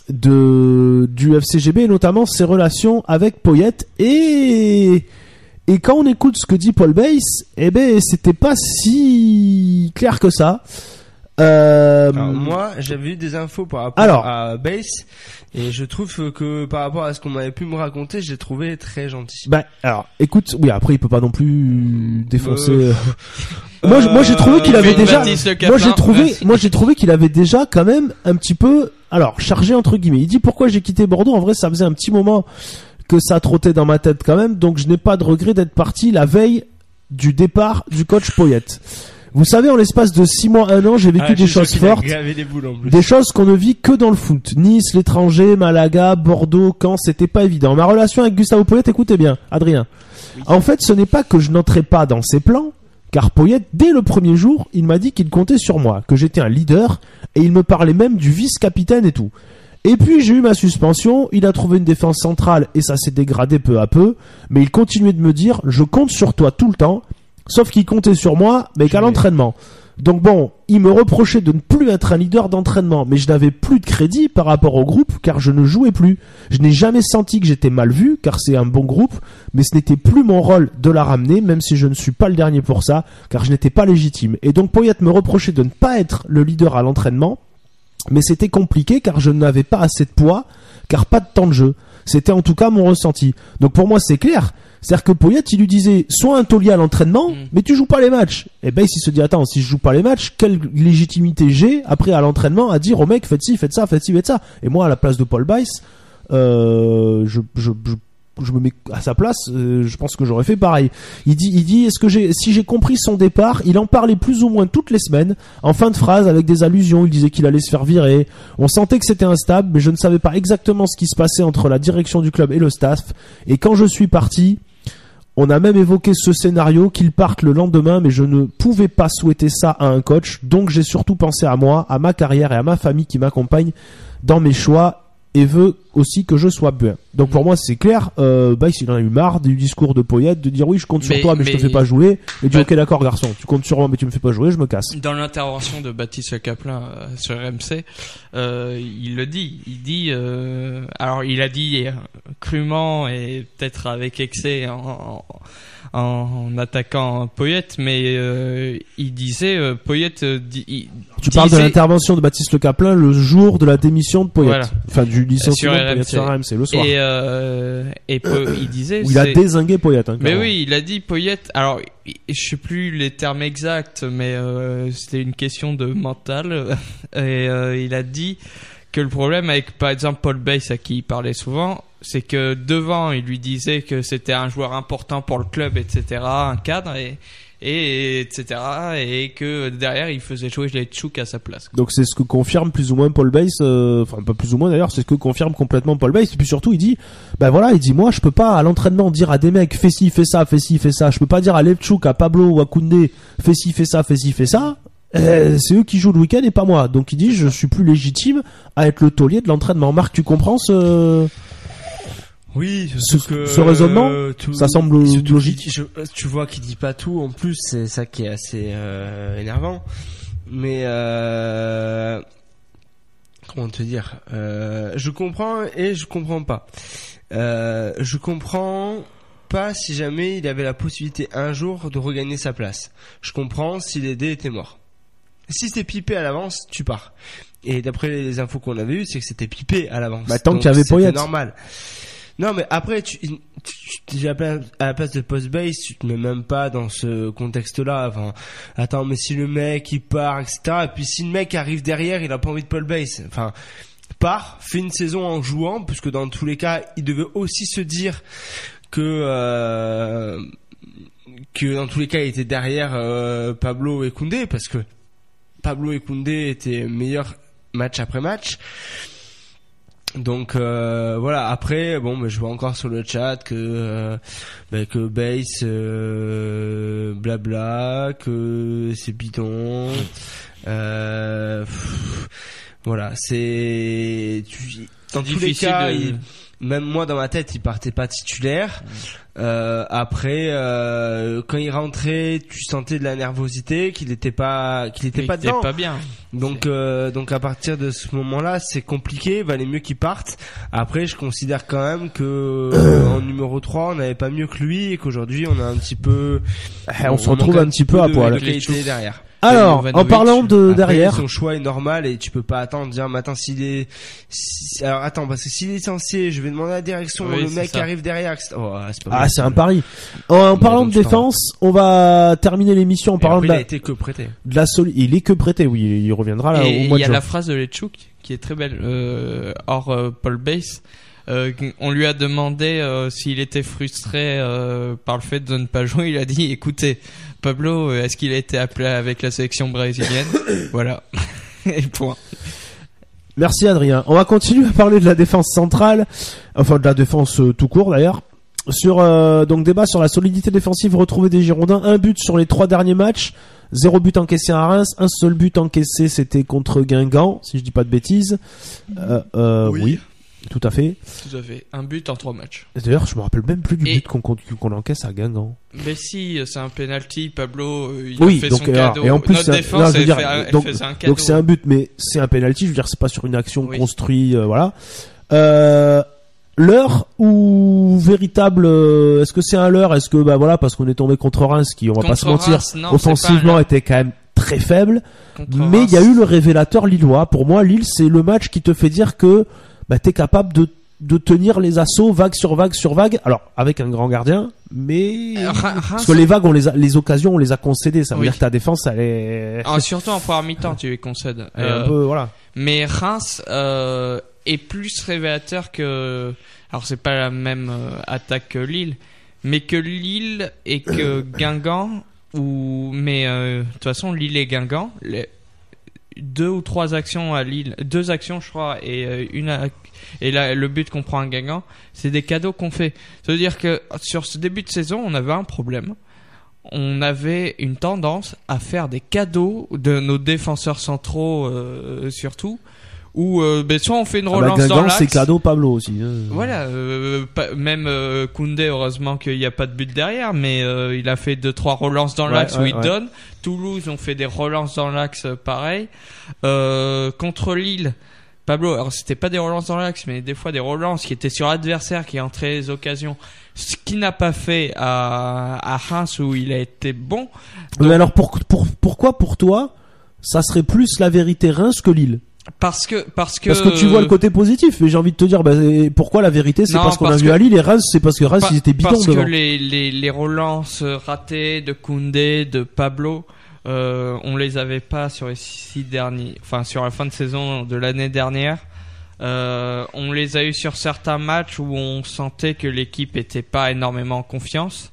du FCGB et notamment ses relations avec Poyet et quand on écoute ce que dit Paul Bass, eh ben c'était pas si clair que ça. Alors moi, j'avais eu des infos par rapport Alors. à Bass et je trouve que par rapport à ce qu'on m'avait pu me raconter, j'ai trouvé très gentil. bah alors écoute, oui après il peut pas non plus défoncer. Moi j'ai trouvé qu'il avait Fais une déjà. Baptiste Le Moi j'ai Caplin, vas-y. moi j'ai trouvé qu'il avait déjà quand même un petit peu alors chargé entre guillemets. Il dit pourquoi j'ai quitté Bordeaux. En vrai ça faisait un petit moment que ça trottait dans ma tête quand même, donc je n'ai pas de regret d'être parti la veille du départ du coach Poyet. Vous savez, en l'espace de 6 mois, 1 an, j'ai vécu des choses fortes. Gavé les boules en plus. Des choses qu'on ne vit que dans le foot. Nice, l'étranger, Malaga, Bordeaux, Caen, c'était pas évident. Ma relation avec Gustavo Poyet, écoutez bien, Adrien. En fait, ce n'est pas que je n'entrais pas dans ses plans, car Poyet, dès le premier jour, il m'a dit qu'il comptait sur moi, que j'étais un leader, et il me parlait même du vice-capitaine et tout. Et puis j'ai eu ma suspension, il a trouvé une défense centrale et ça s'est dégradé peu à peu, mais il continuait de me dire, je compte sur toi tout le temps, sauf qu'il comptait sur moi, mais qu'à l'entraînement. Donc bon, il me reprochait de ne plus être un leader d'entraînement, mais je n'avais plus de crédit par rapport au groupe, car je ne jouais plus. Je n'ai jamais senti que j'étais mal vu, car c'est un bon groupe, mais ce n'était plus mon rôle de la ramener, même si je ne suis pas le dernier pour ça, car je n'étais pas légitime. Et donc Poyet me reprochait de ne pas être le leader à l'entraînement, mais c'était compliqué car je n'avais pas assez de poids, car pas de temps de jeu. C'était en tout cas mon ressenti. Donc pour moi c'est clair. C'est-à-dire que Poyet, il lui disait, sois un taulier à l'entraînement, mais tu joues pas les matchs. Et ben, il se dit, attends, si je joue pas les matchs, quelle légitimité j'ai, après, à l'entraînement, à dire au mec, faites ci, faites ça, faites ci, faites ça. Et moi, à la place de Paul Bass, je me mets à sa place, je pense que j'aurais fait pareil. Il dit, si j'ai compris son départ, il en parlait plus ou moins toutes les semaines, en fin de phrase, avec des allusions, il disait qu'il allait se faire virer. On sentait que c'était instable, mais je ne savais pas exactement ce qui se passait entre la direction du club et le staff. Et quand je suis parti, on a même évoqué ce scénario, qu'il parte le lendemain, mais je ne pouvais pas souhaiter ça à un coach, donc j'ai surtout pensé à moi, à ma carrière et à ma famille qui m'accompagne dans mes choix et veut aussi que je sois bien. Donc pour moi c'est clair, Bass il en a eu marre du discours de Poyet, de dire oui je compte sur toi mais je te fais pas jouer, et il dit ok d'accord garçon, tu comptes sur moi mais tu me fais pas jouer, je me casse. Dans l'intervention de Baptiste Le Caplin sur RMC, il le dit, alors il a dit crûment et peut-être avec excès en attaquant Poyet, mais il disait Poyet. Tu parles de l'intervention de Baptiste Le Caplin le jour de la démission de Poyet, voilà. Enfin du licenciement de Poyet sur RMC le soir. Et il disait. Où il a dézingué Poyet. Hein, mais oui, il a dit Poyet. Alors, je sais plus les termes exacts, mais c'était une question de mental. Et il a dit que le problème avec, par exemple, Paul Bass, à qui il parlait souvent, c'est que devant, il lui disait que c'était un joueur important pour le club, etc., un cadre, et etc., et que derrière, il faisait jouer Letchouk à sa place. Donc c'est ce que confirme plus ou moins Paul Bass, enfin pas plus ou moins d'ailleurs, c'est ce que confirme complètement Paul Bass. Et puis surtout, il dit, il dit, moi je peux pas à l'entraînement dire à des mecs, fais ci, fais ça, fais ci, fais ça. Je peux pas dire à Letchouk, à Pablo ou à Koundé, fais ci, fais ça, fais ci, fais ça. C'est eux qui jouent le week-end et pas moi. Donc il dit, je suis plus légitime à être le taulier de l'entraînement. Marc, tu comprends Oui, ce raisonnement, ça semble logique. Tu vois qu'il dit pas tout. En plus, c'est ça qui est assez énervant. Mais comment te dire, je comprends et je comprends pas. Je comprends pas si jamais il avait la possibilité un jour de regagner sa place. Je comprends si les dés étaient morts. Si c'était pipé à l'avance, tu pars. Et d'après les infos qu'on avait eues, c'est que c'était pipé à l'avance. Tant qu'il y avait Poyet. C'est normal. Non, mais après, à la place de Post-Base, tu te mets même pas dans ce contexte-là. Enfin, attends, mais si le mec, il part, etc. Et puis si le mec arrive derrière, il a pas envie de Paul Base. Enfin, part, fait une saison en jouant, puisque dans tous les cas, il devait aussi se dire que dans tous les cas, il était derrière Pablo et Koundé, parce que Pablo et Koundé étaient meilleurs match après match. Donc voilà. Après, je vois encore sur le chat que Bass blabla, que c'est bidon. Voilà, c'est dans tous les cas. Même moi dans ma tête, il partait pas titulaire. Après, quand il rentrait, tu sentais de la nervosité, qu'il était pas dedans. Pas bien. Donc à partir de ce moment-là, c'est compliqué. Valait mieux qu'il parte. Après, je considère quand même que en numéro 3, on n'avait pas mieux que lui et qu'aujourd'hui, on a un petit peu. On se retrouve un petit peu à poil. Derrière. Alors, en parlant de derrière, son choix est normal et tu peux pas attendre dire mais attends alors attends parce que s'il est censé, je vais demander à la direction, le mec qui arrive derrière. C'est pas c'est un pari. En parlant de défense, on va terminer l'émission en parlant il a été que prêté. Il est que prêté, oui, il reviendra là au mois de juin. Il y a la phrase de Letchouk qui est très belle hors Paul Bass. On lui a demandé s'il était frustré par le fait de ne pas jouer. Il a dit écoutez, Pablo, est-ce qu'il a été appelé avec la sélection brésilienne? Voilà. Et point. Merci Adrien. On va continuer à parler de la défense centrale, enfin de la défense tout court d'ailleurs. Sur donc débat sur la solidité défensive retrouvée des Girondins. 1 but sur les 3 derniers matchs. 0 but encaissé à Reims. Un seul but encaissé, c'était contre Guingamp, si je dis pas de bêtises. Oui. Tout à fait. Tout à fait. Un but en 3 matchs. D'ailleurs, je me rappelle même plus du but qu'on encaisse à Guingamp. Mais si, c'est un penalty. Pablo, il a fait donc, son cadeau. Et en plus, notre défense, elle faisait un cadeau. Donc c'est un but, mais c'est un penalty. Je veux dire, c'est pas sur une action construite, voilà. Leurre ou véritable est-ce que c'est un leurre? Est-ce que parce qu'on est tombé contre Reims, qui on va pas se mentir, offensivement était quand même très faible. Mais il y a eu le révélateur lillois. Pour moi, Lille, c'est le match qui te fait dire que t'es capable de tenir les assauts vague sur vague sur vague. Alors avec un grand gardien, mais parce que les vagues, les occasions, on les a concédées. Ça veut dire que ta défense, elle est surtout en première mi-temps, tu les concèdes. Un peu, voilà. Mais Reims est plus révélateur que. Alors c'est pas la même attaque que Lille, mais que Lille et que Guingamp. Mais de toute façon, Lille et Guingamp. 2 ou 3 actions à Lille, 2 actions je crois, et là le but qu'on prend à Guingamp, c'est des cadeaux qu'on fait. Ça veut dire que sur ce début de saison, on avait un problème. On avait une tendance à faire des cadeaux de nos défenseurs centraux, surtout. Où soit on fait une relance dans l'axe. C'est cadeau Pablo aussi. Voilà, même Koundé, heureusement qu'il n'y a pas de but derrière, mais il a fait 2-3 relances dans l'axe où il donne. Toulouse, on fait des relances dans l'axe, pareil. Contre Lille, Pablo. Alors c'était pas des relances dans l'axe, mais des fois des relances qui étaient sur l'adversaire, qui entraient les occasions. Ce qu'il n'a pas fait à Reims où il a été bon. Donc, mais alors pourquoi pour toi ça serait plus la vérité Reims que Lille? Parce que tu vois le côté positif, mais j'ai envie de te dire pourquoi la vérité c'est parce qu'on a vu à Lille, et Reims c'est parce que Reims ils étaient bidons devant. Parce que les relances ratées de Koundé, de Pablo, on les avait pas sur les 6 derniers, enfin sur la fin de saison de l'année dernière. On les a eu sur certains matchs où on sentait que l'équipe était pas énormément en confiance.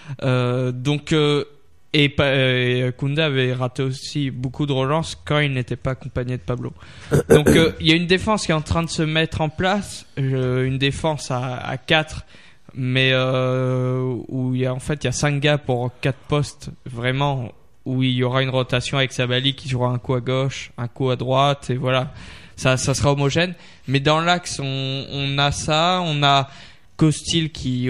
Et Koundé avait raté aussi beaucoup de relances quand il n'était pas accompagné de Pablo. Donc il y a une défense qui est en train de se mettre en place, une défense à 4, mais où il y a 5 gars pour 4 postes vraiment, où il y aura une rotation avec Sabali qui jouera un coup à gauche, un coup à droite, et voilà, ça sera homogène. Mais dans l'axe on a ça, on a Costil qui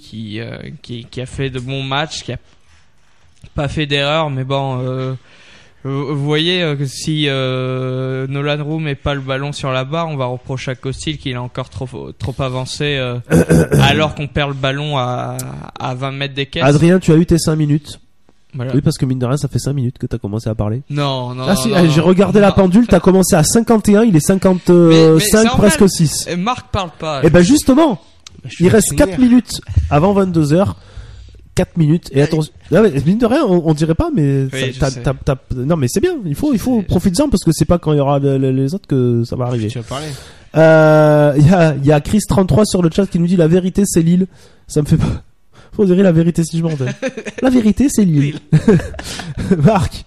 a fait de bons matchs, qui a pas fait d'erreur, mais bon, vous voyez que si Nolan Roux met pas le ballon sur la barre, on va reprocher à Costil qu'il est encore trop avancé alors qu'on perd le ballon à 20 mètres des caisses. Adrien, tu as eu tes 5 minutes. Voilà. Oui, parce que mine de rien, ça fait 5 minutes que t'as commencé à parler. Non. J'ai regardé la pendule, t'as commencé à 51, il est 55, presque 6. Marc parle pas. Et ben justement, il reste 4 minutes avant 22h. 4 minutes, et attention, mine de rien, on dirait pas, mais oui, non, mais c'est bien, il faut profiter-en, parce que c'est pas quand il y aura les autres que ça va arriver. Tu vas parler. Il y a Chris 33 sur le chat qui nous dit la vérité c'est Lille. Ça me fait pas. Faut dire la vérité si je m'entends. La vérité c'est Lille. Marc.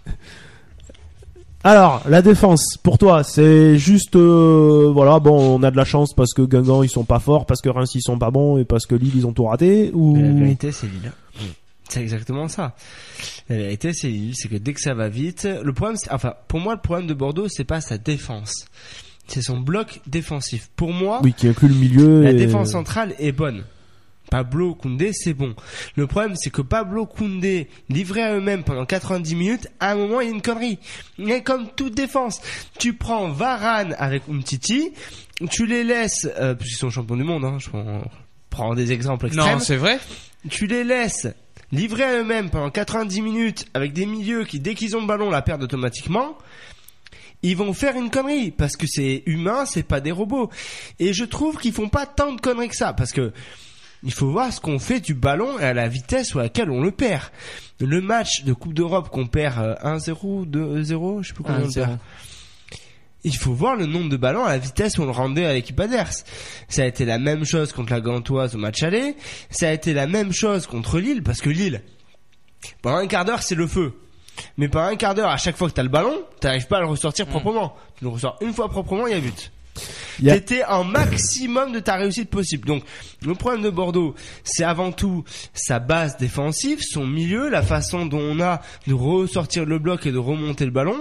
Alors, la défense, pour toi, c'est juste, voilà, bon, on a de la chance parce que Guingamp ils sont pas forts, parce que Reims ils sont pas bons, et parce que Lille ils ont tout raté, ou... La vérité c'est Lille. C'est exactement ça. La vérité c'est Lille, c'est que dès que ça va vite, le problème, pour moi le problème de Bordeaux c'est pas sa défense, c'est son bloc défensif. Pour moi, oui, qui inclut le milieu. La défense centrale est bonne. Pablo, Koundé, c'est bon. Le problème, c'est que Pablo, Koundé, livrés à eux-mêmes pendant 90 minutes, à un moment, il y a une connerie. Mais comme toute défense, tu prends Varane avec Umtiti, tu les laisses, puisqu'ils sont champions du monde, hein, je prends des exemples extrêmes. Non, c'est vrai. Tu les laisses livrés à eux-mêmes pendant 90 minutes avec des milieux qui, dès qu'ils ont le ballon, la perdent automatiquement. Ils vont faire une connerie parce que c'est humain, c'est pas des robots. Et je trouve qu'ils font pas tant de conneries que ça, parce que il faut voir ce qu'on fait du ballon et à la vitesse à laquelle on le perd. Le match de Coupe d'Europe qu'on perd 1-0, 2-0, je sais plus combien on perd. Il faut voir le nombre de ballons à la vitesse où on le rendait à l'équipe adverse. Ça a été la même chose contre la Gantoise au match aller. Ça a été la même chose contre Lille, parce que Lille, pendant un quart d'heure, c'est le feu. Mais pendant un quart d'heure, à chaque fois que t'as le ballon, t'arrives pas à le ressortir proprement. Tu le ressors une fois proprement, il y a but. T'étais en maximum de ta réussite possible. Donc, le problème de Bordeaux, c'est avant tout sa base défensive, son milieu, la façon dont on a de ressortir le bloc et de remonter le ballon.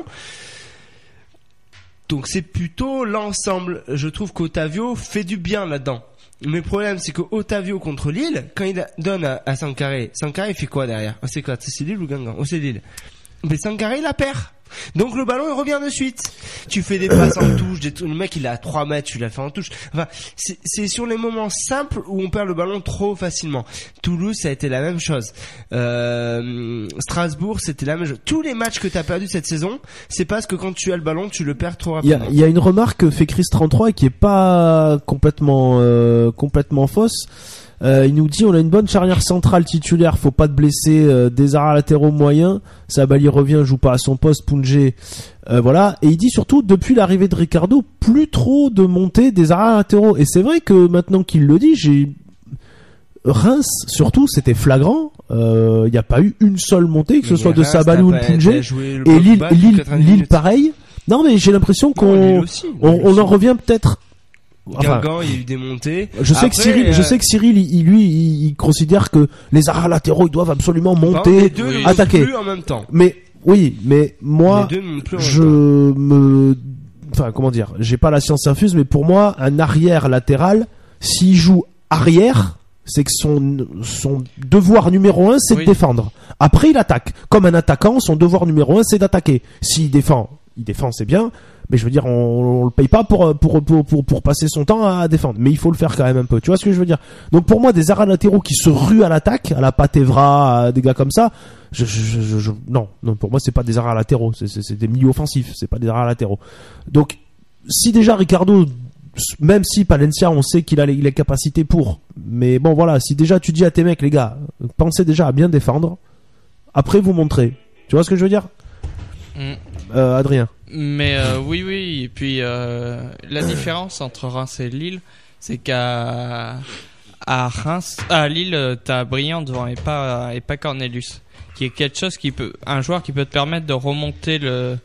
Donc, c'est plutôt l'ensemble. Je trouve qu'Otavio fait du bien là-dedans. Mais le problème, c'est que Otavio contre Lille, quand il donne à Sankaré, il fait quoi derrière? C'est quoi? C'est Lille ou Guingamp? C'est Lille. Mais Sankaré, il la perd. Donc le ballon il revient de suite. Tu fais des passes en touche, le mec il est à 3 mètres, tu l'as fait en touche. Enfin, c'est sur les moments simples où on perd le ballon trop facilement. Toulouse ça a été la même chose. Strasbourg c'était la même chose. Tous les matchs que t'as perdu cette saison, c'est parce que quand tu as le ballon tu le perds trop rapidement. Il y a une remarque que fait Chris 33 et qui est pas complètement fausse. Il nous dit on a une bonne charnière centrale titulaire, faut pas de blesser, des arrêts latéraux moyens, Sabali revient, joue pas à son poste, Poungé, voilà. Et il dit surtout depuis l'arrivée de Ricardo, plus trop de montée des arrêts latéraux. Et c'est vrai que maintenant qu'il le dit, Reims surtout c'était flagrant. Il n'y a pas eu une seule montée, que ce soit de Sabali ou de Poungé. Et Lille pareil. Non mais j'ai l'impression qu'on en revient peut-être. Guingamp, il y a eu des montées. Je sais que Cyril, il considère que les arrêts latéraux, ils doivent absolument monter, les deux attaquer. Plus en même temps. Mais moi, comment dire, j'ai pas la science infuse, mais pour moi, un arrière latéral, s'il joue arrière, c'est que son devoir numéro 1, c'est de défendre. Après, il attaque. Comme un attaquant, son devoir numéro 1, c'est d'attaquer. S'il défend, c'est bien. Mais je veux dire, on le paye pas pour passer son temps à défendre. Mais il faut le faire quand même un peu. Tu vois ce que je veux dire? Donc pour moi, des arrêts latéraux qui se ruent à l'attaque, à la Patte Evra, des gars comme ça, non, pour moi c'est pas des arrêts latéraux, c'est des milieux offensifs, c'est pas des arrêts latéraux. Donc si déjà Ricardo, même si Palencia, on sait qu'il a les capacités pour, mais bon voilà, si déjà tu dis à tes mecs, les gars, pensez déjà à bien défendre, après vous montrez. Tu vois ce que je veux dire? Adrien. Mais oui, et puis la différence entre Reims et Lille, c'est qu'à Lille, t'as Briand devant et pas Cornelius, qui est quelque chose un joueur qui peut te permettre de remonter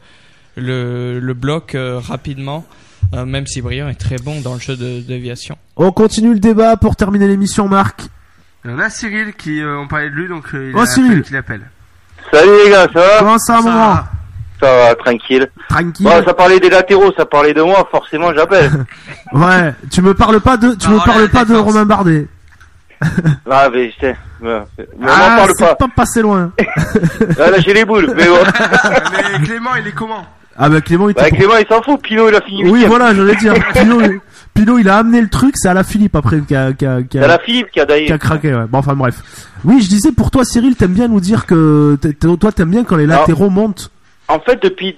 le bloc rapidement, même si Briand est très bon dans le jeu de déviation. On continue le débat pour terminer l'émission, Marc. On a Cyril qui on parlait de lui, donc Cyril qui l'appelle. Salut les gars, ça va? Comment ça, mon grand? Ça va, tranquille. Bon, ça parlait des latéraux, ça parlait de moi, forcément j'appelle. Ouais, tu me parles pas de Romain Bardet. Ah, mais je sais. On m'en parle pas. C'est pas passé loin. Là, j'ai les boules, mais bon. Mais Clément, il est comment? Ah bah Clément, Clément, il s'en fout. Pinot, il a fini. Oui, voilà, j'allais dire. Pinot, il a amené le truc. C'est Alaphilippe après qui a Alaphilippe qui a d'ailleurs. Qui a craqué, ouais. Bon, enfin bref. Oui, je disais pour toi, Cyril, t'aimes bien nous dire que toi, t'aimes bien quand les latéraux montent. En fait, depuis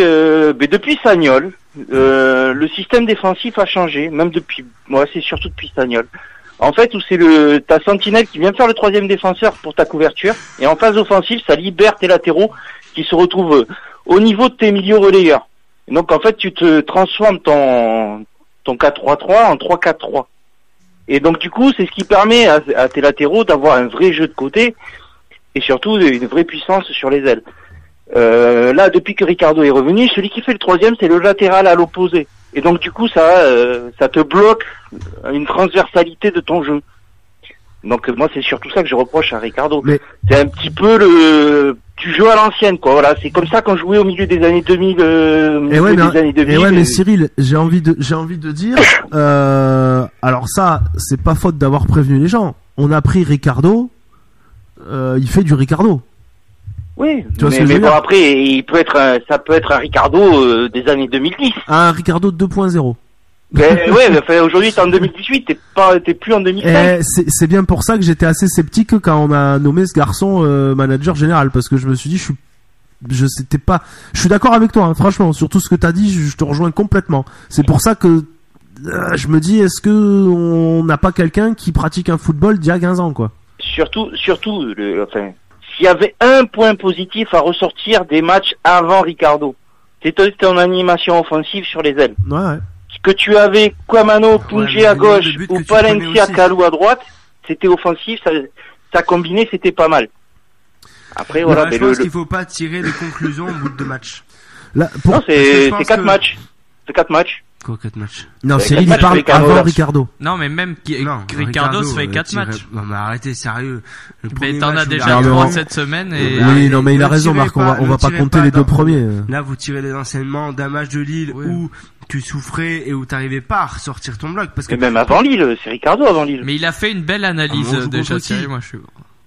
Sagnol, le système défensif a changé. Même depuis, moi, c'est surtout depuis Sagnol. En fait, où c'est ta sentinelle qui vient faire le troisième défenseur pour ta couverture, et en phase offensive, ça libère tes latéraux qui se retrouvent au niveau de tes milieux relayeurs. Et donc, en fait, tu te transformes ton 4-3-3 en 3-4-3. Et donc, du coup, c'est ce qui permet à tes latéraux d'avoir un vrai jeu de côté, et surtout une vraie puissance sur les ailes. Là, depuis que Ricardo est revenu, celui qui fait le troisième, c'est le latéral à l'opposé. Et donc du coup, ça te bloque une transversalité de ton jeu. Donc moi, c'est surtout ça que je reproche à Ricardo. Mais... c'est un petit peu tu joues à l'ancienne, quoi. Voilà, c'est comme ça qu'on jouait au milieu des années 2000. Mais Cyril, j'ai envie de dire, alors ça, c'est pas faute d'avoir prévenu les gens. On a pris Ricardo, il fait du Ricardo. Oui, mais bon, après, ça peut être un Ricardo des années 2010. Un Ricardo 2.0. Ben ouais, aujourd'hui t'es en 2018, t'es plus en 2005. C'est bien pour ça que j'étais assez sceptique quand on a nommé ce garçon manager général, parce que je me suis dit, je suis d'accord avec toi, hein, franchement, sur tout ce que t'as dit, je te rejoins complètement. C'est pour ça que je me dis, est-ce que on n'a pas quelqu'un qui pratique un football d'il y a 15 ans, quoi. Surtout, s'il y avait un point positif à ressortir des matchs avant Ricardo, c'était ton animation offensive sur les ailes. Ouais. Que tu avais Kwamano, Punje à gauche ou Palencia, Kalou à droite, c'était offensif, ça combiné, c'était pas mal. Après, voilà. Je pense qu'il faut pas tirer des conclusions au bout de 2 matchs. Non, c'est 4 matchs. C'est 4 matchs. Quoi, 4 matchs? Non, Cyril, il parle avant Ricardo. Non, mais même Ricardo se fait 4 matchs. Non, mais arrêtez, sérieux. Mais t'en as déjà 3 cette semaine et... Oui, non, mais il a raison, Marc, on va pas compter les 2 premiers. Là, vous tirez les enseignements d'un match de Lille où tu souffrais et où t'arrivais pas à ressortir ton bloc, parce que... Mais même avant Lille, c'est Ricardo avant Lille. Mais il a fait une belle analyse déjà, Cyril, moi je suis...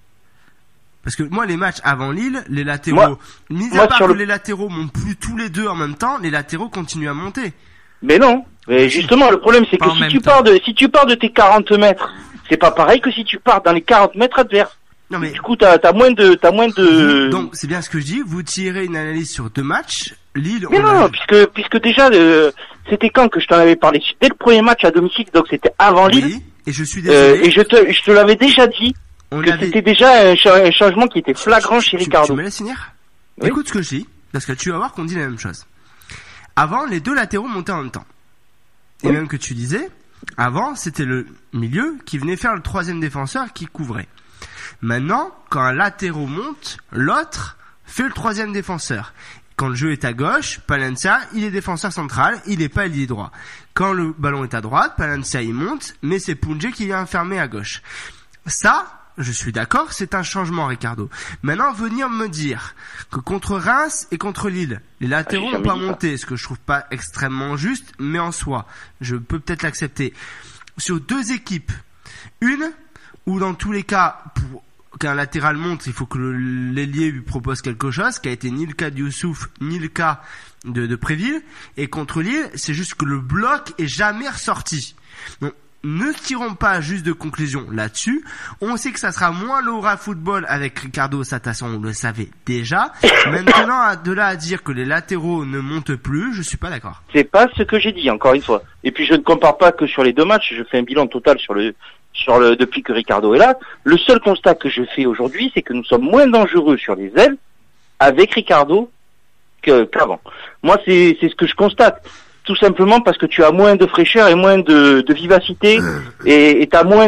Parce que moi, les matchs avant Lille, les latéraux, mis à part que les latéraux montent plus tous les deux en même temps, les latéraux continuent à monter. Mais non. Mais justement, le problème, c'est que si tu pars de tes 40 mètres, c'est pas pareil que si tu pars dans les 40 mètres adverses. Non, mais... Du coup, t'as moins de... Donc, c'est bien ce que je dis, vous tirez une analyse sur 2 matchs, Lille... Mais non, puisque déjà, c'était quand que je t'en avais parlé? Dès le premier match à domicile, donc c'était avant Lille. Oui, et je suis désolé. Et je te l'avais déjà dit, c'était déjà un changement qui était flagrant chez Ricardo. Tu me laisses finir? Oui. Écoute ce que je dis, parce que tu vas voir qu'on dit la même chose. Avant, les 2 latéraux montaient en même temps. Et même que tu disais, avant, c'était le milieu qui venait faire le 3e défenseur qui couvrait. Maintenant, quand un latéraux monte, l'autre fait le 3e défenseur. Quand le jeu est à gauche, Palencia, il est défenseur central, il est pas ailier droit. Quand le ballon est à droite, Palencia, il monte, mais c'est Punje qui vient fermer à gauche. Ça, je suis d'accord, c'est un changement, Ricardo. Maintenant, venir me dire que contre Reims et contre Lille, les latéraux n'ont pas monté, ce que je trouve pas extrêmement juste, mais en soi, je peux peut-être l'accepter. Sur 2 équipes, une où dans tous les cas, pour qu'un latéral monte, il faut que l'ailier lui propose quelque chose, qui a été ni le cas de Youssouf, ni le cas de Préville. Et contre Lille, c'est juste que le bloc est jamais ressorti. Donc, ne tirons pas juste de conclusion là-dessus. On sait que ça sera moins l'aura football avec Ricardo, ça de toute façon on le savait déjà. Maintenant, de là à dire que les latéraux ne montent plus, je suis pas d'accord. C'est pas ce que j'ai dit, encore une fois. Et puis je ne compare pas que sur les 2 matchs, je fais un bilan total sur le depuis que Ricardo est là. Le seul constat que je fais aujourd'hui, c'est que nous sommes moins dangereux sur les ailes avec Ricardo qu'avant. Moi, c'est ce que je constate. Tout simplement parce que tu as moins de fraîcheur et moins de vivacité et t'as moins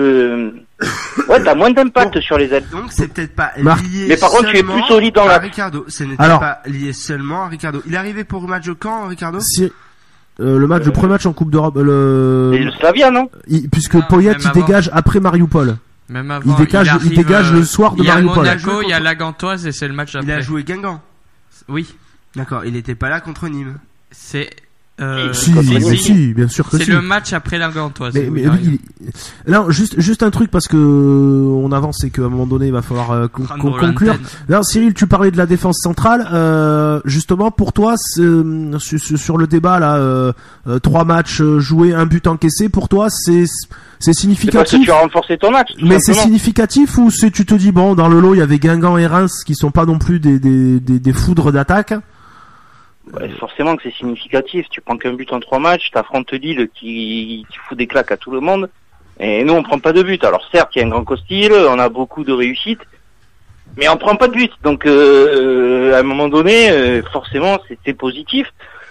t'as moins d'impact sur les ailes. Donc c'est peut-être pas lié. Mais par contre, tu es plus solide dans la. Ricardo, ce n'était pas lié seulement à Ricardo. Il est arrivé pour le match au camp, Ricardo. Si. Le premier match en Coupe d'Europe, Et le Slavia, non? Puisque Poyet il dégage après Mariupol. Même avant, il dégage le soir de Mariupol. Il y a Monaco, il y a la Gantoise et c'est le match après. Il a joué Guingamp. Oui. D'accord, il était pas là contre Nîmes. C'est si, bien sûr que c'est si. le match après la Gantoise. Mais là, juste un truc parce que on avance et qu'à un moment donné il va falloir conclure. Là, Cyril, tu parlais de la défense centrale. Justement, pour toi, sur le débat là, 3 matchs joués, 1 but encaissé. Pour toi, c'est significatif. C'est parce que tu as renforcé ton axe. Mais c'est significatif ou tu te dis bon, dans le lot il y avait Guingamp et Reims qui sont pas non plus des foudres d'attaque. Ouais, forcément que c'est significatif. Tu prends qu'un but en 3 matchs, t'affrontes Lille qui fout des claques à tout le monde, et nous on prend pas de but. Alors certes, il y a un grand hostile, on a beaucoup de réussite, mais on prend pas de but. Donc à un moment donné, forcément c'est positif.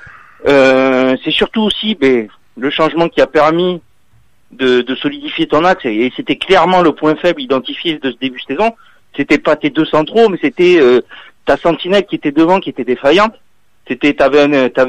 C'est surtout aussi le changement qui a permis de solidifier ton axe, et c'était clairement le point faible identifié de ce début de saison. C'était pas tes 2 centraux, mais c'était ta sentinelle qui était devant, qui était défaillante. T'avais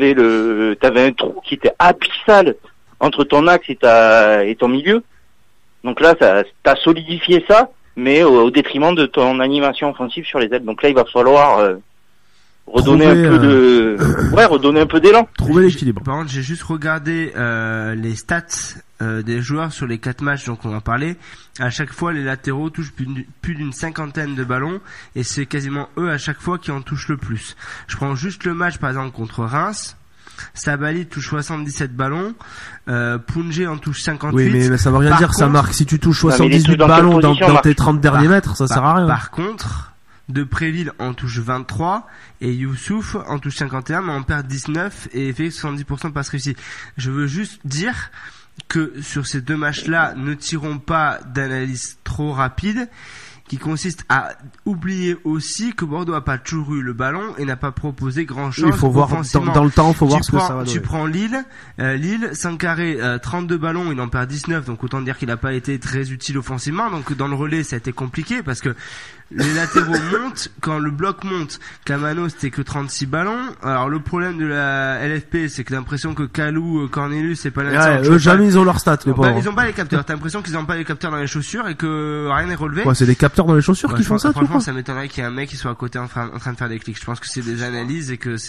un trou qui était abyssal entre ton axe et ton milieu. Donc là, t'as solidifié ça, mais au détriment de ton animation offensive sur les ailes. Donc là, il va falloir redonner redonner un peu d'élan. Trouver l'équilibre. Par contre, j'ai juste regardé les stats des joueurs sur les 4 matchs dont on va parler. À chaque fois, les latéraux touchent plus d'une 50aine de ballons, et c'est quasiment eux à chaque fois qui en touchent le plus. Je prends juste le match par exemple contre Reims. Sabali touche 77 ballons, Poungé en touche 58. Oui, mais ça veut rien dire, ça marque. Si tu touches 78 ballons dans tes 30 derniers mètres, ça sert à rien. Par contre, De Préville en touche 23 et Youssouf en touche 51, mais en perd 19 et fait 70% de passes réussies. Je veux juste dire que sur ces 2 matchs-là, ne tirons pas d'analyse trop rapide, qui consiste à oublier aussi que Bordeaux a pas toujours eu le ballon et n'a pas proposé grand-chose. Il faut voir dans le temps, faut voir ce que ça va donner. Tu prends Lille, Sankaré, 32 ballons, il en perd 19, donc autant dire qu'il n'a pas été très utile offensivement. Donc dans le relais, ça a été compliqué parce que les latéraux montent, quand le bloc monte, Camano c'était que 36 ballons. Alors le problème de la LFP, c'est que l'impression que Kalou, Cornelius, c'est pas la eux jamais ils ont leurs stats, les pauvres. Ils ont pas les capteurs. T'as l'impression qu'ils ont pas les capteurs dans les chaussures et que rien n'est relevé. Ouais, c'est des capteurs dans les chaussures qui font ça, tu franchement, ça m'étonnerait qu'il y ait un mec qui soit à côté en train de faire des clics. Je pense que c'est des analyses et que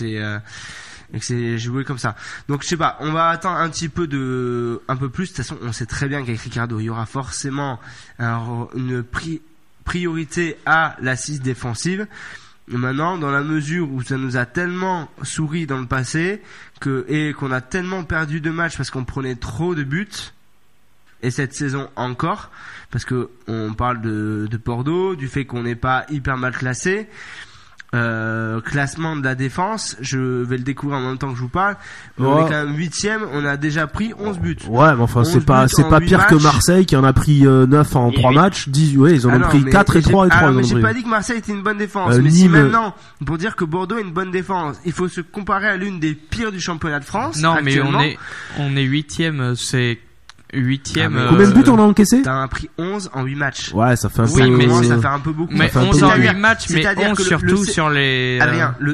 c'est joué comme ça. Donc je sais pas, on va attendre un petit peu un peu plus. De toute façon, on sait très bien qu'avec Ricardo, il y aura forcément une priorité à l'assise défensive. Maintenant, dans la mesure où ça nous a tellement souri dans le passé qu'on a tellement perdu de matchs parce qu'on prenait trop de buts, et cette saison encore, parce que on parle de Bordeaux, du fait qu'on n'est pas hyper mal classé. Classement de la défense, je vais le découvrir en même temps que je vous parle. On est quand même 8ème, on a déjà pris 11 buts. Ouais, mais enfin c'est pas pire que Marseille qui en a pris 9 en 3 matchs, 10 ils en ont pris 4 et 3 et 3. Mais j'ai pas dit que Marseille était une bonne défense, mais si maintenant pour dire que Bordeaux est une bonne défense, il faut se comparer à l'une des pires du championnat de France. Non, mais on est 8ème, c'est 8ème. Combien de buts on a encaissé? T'as pris 11 en 8 matchs. Ouais, ça fait un peu. Mais ça fait un peu beaucoup. Mais 11 en 8 matchs, mais 11 surtout sur les. Adrien, le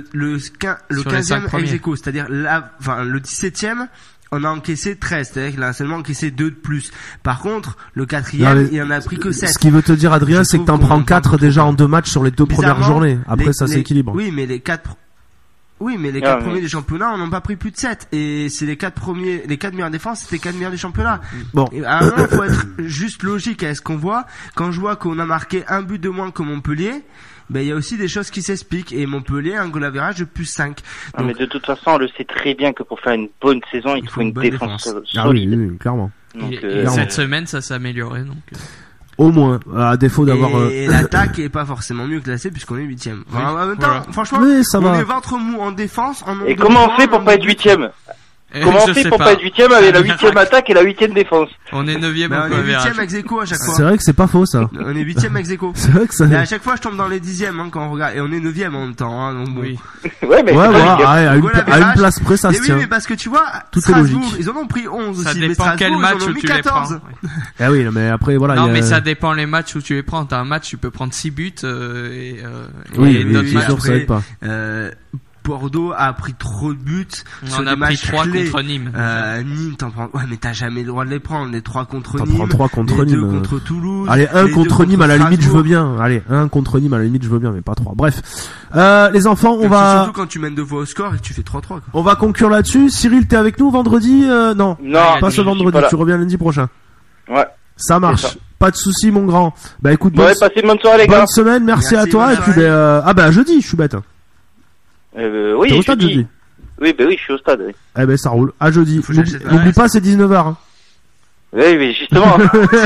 15e ex-aequo, c'est-à-dire le 17e, on a encaissé 13, c'est-à-dire qu'il a seulement encaissé 2 de plus. Par contre, le 4e, il en a pris que 7. Ce qui veut te dire, Adrien, c'est que t'en prends 4 déjà en 2 matchs sur les 2 premières journées. Après, ça s'équilibre. Oui, mais les 4 Oui, mais les 4 premiers des championnats, on n'en a pas pris plus de 7. Et c'est les 4 meilleures défenses, c'était les 4 meilleurs des championnats. Bon. Et à un moment, faut être juste logique à ce qu'on voit. Quand je vois qu'on a marqué un but de moins que Montpellier, ben, il y a aussi des choses qui s'expliquent. Et Montpellier, un goal average de plus 5. Non, mais de toute façon, on le sait très bien que pour faire une bonne saison, il faut une défense solide. Ah oui, clairement. Donc, Et cette semaine, ça s'est amélioré, donc. Au moins, à défaut d'avoir... Et l'attaque est pas forcément mieux classée puisqu'on est 8ème. Enfin, en même temps, franchement, oui, ça on va. est ventre mou en défense. Et comment on fait pour pas être 8ème? Comment on fait pour pas être 8ème avec la 8ème attaque et la 8ème défense? On est 9ème on au est 8ème average. ex aequo à chaque fois. C'est vrai que c'est pas faux, ça. On est 8ème ex aequo. C'est vrai que ça... Et à chaque fois, je tombe dans les 10e, hein, quand on regarde. Et on est 9e en même temps, hein, donc bon. Oui. Ouais, mais Ouais, voilà, à une Goal place près, ça Et se oui, tient. mais parce que tu vois, Tout est Strasbourg, logique. ils en ont pris 11 Ça aussi, mais dépend Strasbourg, quel ils match en ont où mis tu les prends. 14. Ah oui, mais après, voilà. Non, il y a- mais ça dépend les matchs où tu les prends. T'as un match, tu peux prendre 6 buts, Oui, et oui, d'autres c'est matchs. sûr, ça aide pas. Bordeaux a pris trop de buts sur On des a pris matchs 3 clés. contre Nîmes. Nîmes, t'en prends. Ouais, mais t'as jamais le droit de les prendre. Les 3 contre T'en Nîmes. prends 3 contre les 2 Nîmes. contre Toulouse. Allez, un les deux contre Nîmes, à la limite, je veux Strasbourg. bien. Allez, un contre Nîmes, à la limite, je veux bien, mais pas 3. Bref. Les enfants, on Surtout va... quand tu mènes 2 fois au score et que tu fais 3-3, quoi. On va conclure là-dessus. Cyril, t'es avec nous vendredi? Non. Non, Pas je ce suis vendredi, pas là. tu reviens lundi prochain. Ouais. Ça marche. C'est ça. Pas de soucis, mon grand. Bah écoute, Bon, passez une bonne soirée, les gars. bonne semaine, merci à Merci, toi. bonne Et puis, soirée. jeudi, je suis bête. Oui, T'es au je stade dis. jeudi? Oui, bah oui, je suis au stade, oui. Eh ben, ça roule. À jeudi. Faut que j'achète N'oublie pas, c'est 19h. Hein. Oui, mais justement.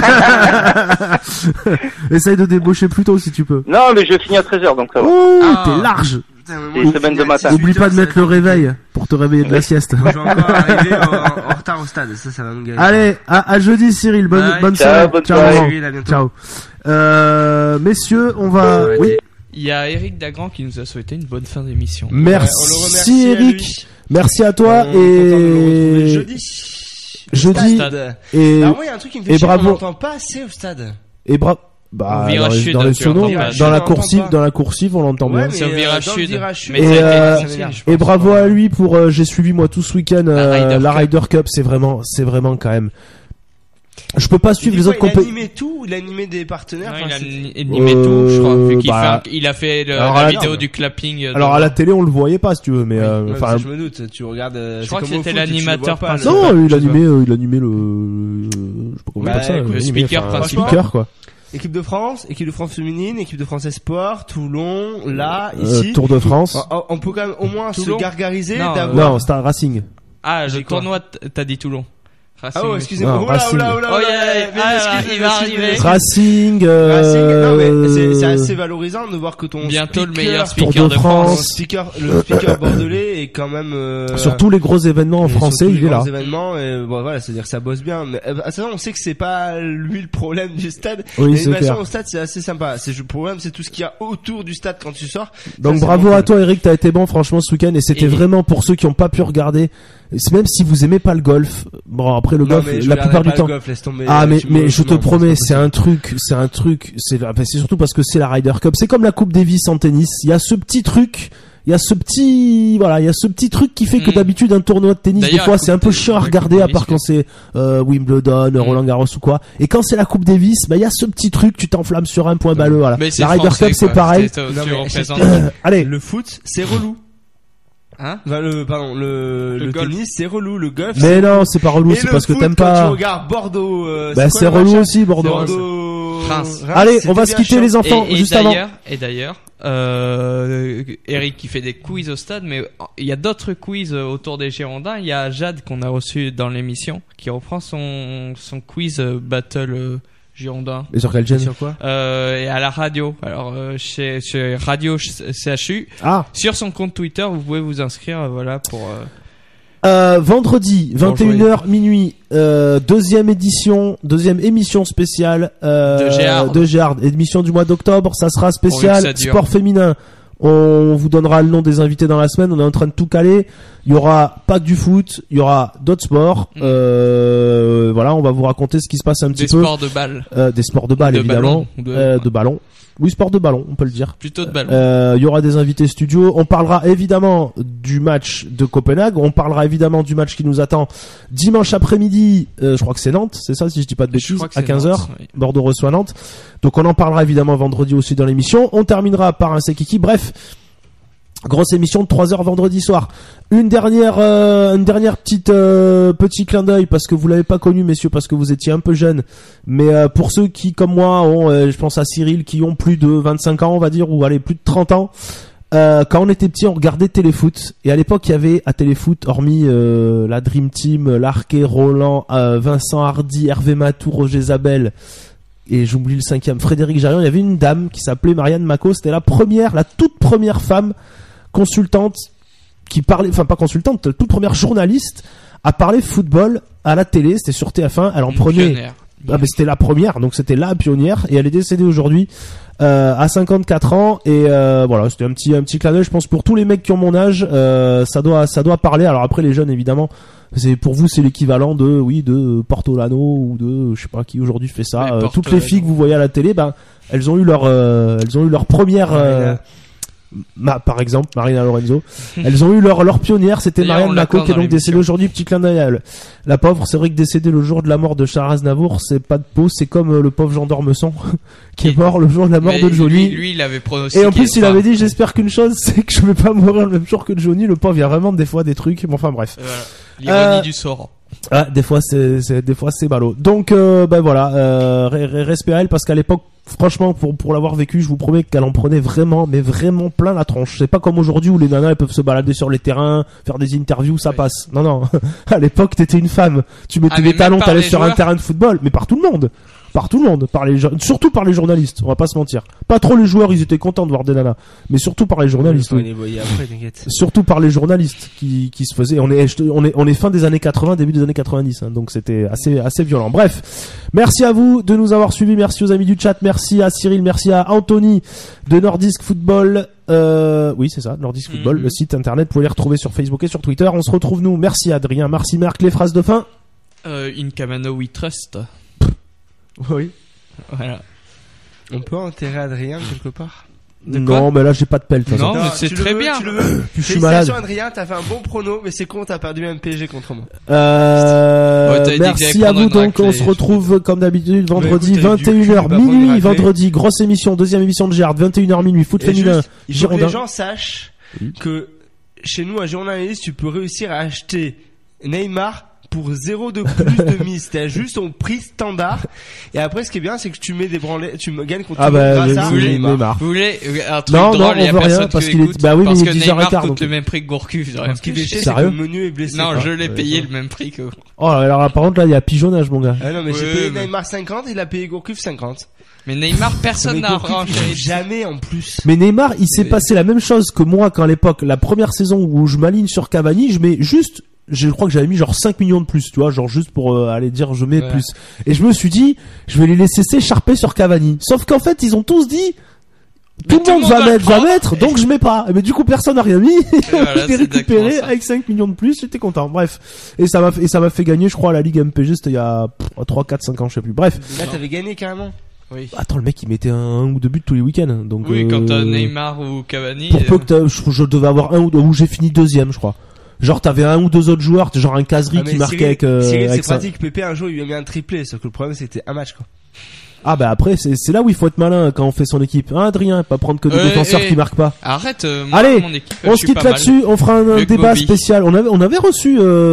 Essaye de débaucher plus tôt si tu peux. Non, mais je finis à 13h, donc ça va. Oh, Ah. t'es large. Putain, mais C'est moi, une je semaine finis de à matin. 18 Oublie pas heures, de ça mettre va le être réveil pour te réveiller de la sieste. Moi, je vais encore arriver en retard au stade. Ça va me galérer. Allez, à jeudi, Cyril. Bonne Bye. soirée. Ciao, bonne Ciao, soirée. Laurent. Cyril, à bientôt. Ciao. Messieurs, on va... Oui. Il y a Eric Dagrand qui nous a souhaité une bonne fin d'émission. Ouais, on le Merci, remercie à Eric. lui. Merci à toi. On est content de le retrouver Et... jeudi. Jeudi. Stade. Et... Alors moi, il y a un truc qui me fait et chier, bravo. on n'entend pas assez au stade. Et bravo. Bah, Au virage sud, dans les tu sonos, l'entends pas. dans la On l'entend coursive, pas. dans la coursive, on l'entend bien. C'est au virage dans le sud. virage sud, Mais ça a été ça difficile, m'énerve, je Et pense. bravo à lui pour, j'ai suivi moi tout ce week-end, la Ryder Ryder Cup, c'est vraiment je peux pas suivre les autres Il a compétitions. animé tout, il a animé des partenaires. Non, enfin, il a c'est- animé tout, je crois, vu qu'il bah, il a fait alors, la à la- vidéo du clapping. Alors à la télé, on le voyait pas, si tu veux, mais, Ouais, enfin, ça, je me doute, tu regardes. Je c'est crois que comme au c'était foot, tu le l'animateur vois pas, principal. le- non, je sais il animait le, je sais pas comment Bah, on appelle ça, écoute, il le animait, speaker enfin, principal. speaker, quoi. Équipe de France féminine, équipe de France Espoir, Toulon, là, ici. Tour de France. On peut quand même au moins Toulon. se gargariser Non, d'avoir. Non, c'était un Racing. Ah, J'ai le quoi tournoi, t'as dit Toulon. Racing, Ah ouais, oui. excusez-moi. Non, Oula, Racing. oula, oula, Oh, oula, yeah, mais ah, excusez-moi, il va excusez-moi. arriver. Racing, Racing, non mais c'est assez valorisant de voir que ton Bientôt le speaker- meilleur Tour speaker de de ton France. le speaker bordelais est quand même sur tous les gros événements en et sur français, tous il les est là. grands événements et bon voilà, c'est-à-dire que ça bosse bien mais à ce moment, on sait que c'est pas lui le problème du stade. Oui, c'est L'animation clair. au stade c'est assez sympa. Le problème c'est tout ce qu'il y a autour du stade quand tu sors. Donc Ça, c'est bravo bon. à toi Eric, t'as été bon franchement ce week-end et c'était Et- vraiment pour ceux qui ont pas pu regarder. C'est même si vous aimez pas le golf. Bon après le Non, golf, mais je la regardais plupart pas du le temps. golf, laisse tomber, Ah mais tu me- je te non, promets, c'est c'est pas un truc, c'est surtout parce que c'est la Ryder Cup. C'est comme la Coupe Davis en tennis. Il y a ce petit truc. Il y a ce petit truc qui fait que Mm. d'habitude un tournoi de tennis des D'ailleurs, fois la c'est un Coupe peu Davis, chiant à la regarder Coupe à part Davis, quand c'est Wimbledon, Roland Garros ou quoi. Et quand c'est la Coupe Davis, bah il y a ce petit truc, tu t'enflammes sur un point balleux. Voilà. Mais c'est La Ryder français, Cup c'est quoi. pareil. Tu Non, mais représentes. Allez, Le foot, c'est relou. Hein? Enfin, le golf. tennis, c'est relou. Le golf, mais non, c'est pas relou, Et c'est le parce que foot, t'aimes quand pas. tu regardes Bordeaux, Bah quoi c'est le relou match aussi Bordeaux. Bordeaux, Reims. Allez, c'était on va bien se quitter chiant. les enfants Et juste avant. d'ailleurs, Eric qui fait des quiz au stade, mais il y a d'autres quiz autour des Girondins. Il y a Jade qu'on a reçu dans l'émission qui reprend son quiz battle Girondin. Et sur quelle chaîne? Sur quoi? Et à la radio. Alors chez Radio CHU. Ah. Sur son compte Twitter, vous pouvez vous inscrire, voilà pour. Vendredi 21h minuit, deuxième émission spéciale De Gérard. émission du mois d'octobre, ça sera Pourvu que spécial ça dure. sport féminin. On vous donnera le nom des invités dans la semaine, on est en train de tout caler. Il y aura pas que du foot, il y aura d'autres sports. Voilà, on va vous raconter ce qui se passe un petit Des peu. sports de balle. Des sports de balle De évidemment, ballon. de ballon. Oui, sport de ballon, on peut le dire. Plutôt de ballon. Il y aura des invités studio. On parlera évidemment du match de Copenhague. On parlera évidemment du match qui nous attend dimanche après-midi. Je crois que c'est Nantes, c'est ça si je dis pas de Je bêtises. crois que À c'est 15h, Nantes, oui. Bordeaux reçoit Nantes. Donc on en parlera évidemment vendredi aussi dans l'émission. On terminera par un C'est Kiki. Bref, Grosse émission de 3h vendredi soir. Une dernière petite petit clin d'œil parce que vous l'avez pas connu, messieurs, parce que vous étiez un peu jeunes. Mais pour ceux qui, comme moi, ont, je pense à Cyril, qui ont plus de 25 ans, on va dire, ou allez, plus de 30 ans. Quand on était petit, on regardait Téléfoot. Et à l'époque, il y avait à Téléfoot, hormis la Dream Team, Larquet, Roland, Vincent Hardy, Hervé Matou, Roger Zabel, et j'oublie le 5e, Frédéric Jarion. Il y avait une dame qui s'appelait Marianne Macot. C'était la toute première femme consultante qui parlait, enfin pas consultante, toute première journaliste à parler football à la télé. C'était sur TF1. Elle en prenait. Ah, mais c'était la première, donc c'était la pionnière, et elle est décédée aujourd'hui à 54 ans. Et voilà, c'était un petit clin d'œil, je pense, pour tous les mecs qui ont mon âge. Ça doit parler. Alors après, les jeunes, évidemment, pour vous c'est l'équivalent de Portolano ou de je sais pas qui aujourd'hui fait ça. Toutes les filles que vous voyez à la télé, elles ont eu leur première par exemple Marina Lorenzo, elles ont eu leur pionnière, c'était Marianne Macot, qui est donc décédée aujourd'hui. Petit clin d'œil à elle. La pauvre, c'est vrai que décédée le jour de la mort de Charles Aznavour, c'est pas de peau, c'est comme le pauvre Jean d'Ormesson qui est mort le jour de la mort de Johnny. Lui il avait pronostiqué. Et en plus il avait dit, j'espère qu'une chose, c'est que je vais pas mourir le même jour que Johnny. Le pauvre, il y a vraiment des fois des trucs, mais enfin bref. Voilà. L'ironie du sort. Ah, des fois c'est ballot. Donc voilà, respect à elle, parce qu'à l'époque, franchement, pour l'avoir vécu, je vous promets qu'elle en prenait vraiment, mais vraiment plein la tronche. C'est pas comme aujourd'hui où les nanas elles peuvent se balader sur les terrains, faire des interviews, ça passe. Non. À l'époque, t'étais une femme, tu mettais des talons, t'allais sur un terrain de football, mais par tout le monde. Surtout par les journalistes, on va pas se mentir. Pas trop les joueurs, ils étaient contents de voir des nanas, mais surtout par les journalistes. Oui. Après, t'inquiète. Surtout par les journalistes qui se faisaient. On est fin des années 80, début des années 90, hein, donc c'était assez violent. Bref, merci à vous de nous avoir suivis, merci aux amis du chat, merci à Cyril, merci à Anthony de Nordisk Football. Oui, c'est ça, Nordisk Football, le site internet, vous pouvez les retrouver sur Facebook et sur Twitter. On se retrouve nous. Merci Adrien, merci Marc, les phrases de fin. In Camano we trust. Oui. Voilà. On peut enterrer Adrien quelque part? Non, mais là j'ai pas de pelle. Non, mais c'est très bien. Tu le veux. Je suis malade. Adrien, t'as fait un bon prono, mais c'est con, t'as perdu même PSG contre moi. Merci à vous. Donc on se retrouve comme d'habitude vendredi 21h minuit. Vendredi, grosse émission, deuxième émission de Gérard, 21h minuit, foot féminin. Il faut que les gens sachent que chez nous à Journaliste, tu peux réussir à acheter Neymar pour 0 de plus de mise. T'as juste ton prix standard. Et après, ce qui est bien, c'est que tu mets des branlets, tu me gagnes contre grâce à Neymar. Vous voulez un truc non, drôle, il y a on veut personne rien, parce qui qu'il écoute, est, oui, parce mais que il est 10h15, Neymar coûte donc. le même prix que Gourcuff. Ce qui fait chier, c'est que Sérieux? Menu est blessé. Non, je l'ai payé le même prix que. Oh, alors là, par contre, là, il y a pigeonnage, mon gars. Ah non, mais j'ai payé Neymar 50, il a payé Gourcuff 50. Mais Neymar, personne n'a renchéri. Jamais en plus. Mais Neymar, il s'est passé la même chose que moi quand à l'époque, la première saison où je m'aligne sur Cavani, je mets juste, je crois que j'avais mis genre 5 millions de plus, tu vois, genre juste pour aller dire je mets plus. Et je me suis dit, je vais les laisser s'écharper sur Cavani. Sauf qu'en fait, ils ont tous dit, tout le monde va mettre, donc je mets pas. Mais du coup, personne n'a rien mis. Voilà, j'ai récupéré avec 5 millions de plus, j'étais content. Bref. Et ça m'a fait gagner, je crois, la Ligue MPG, c'était il y a 3, 4, 5 ans, je sais plus. Bref. Là, t'avais gagné carrément. Oui. Attends, le mec, il mettait un ou deux buts tous les week-ends. Donc, oui, quand t'as Neymar ou Cavani. Pour peu que je devais avoir un ou j'ai fini deuxième, je crois. Genre, t'avais un ou deux autres joueurs, genre un Casery qui marquait avec Cyril, avec c'est pratique. Pépé, un jour, il lui a mis un triplé, sauf que le problème, c'était un match, quoi. Ah, bah après, c'est là où il faut être malin quand on fait son équipe. Hein, Adrien, pas prendre que des défenseurs qui marquent pas. Arrête, allez, mon équipe, on se quitte là-dessus, on fera un débat spécial. On avait reçu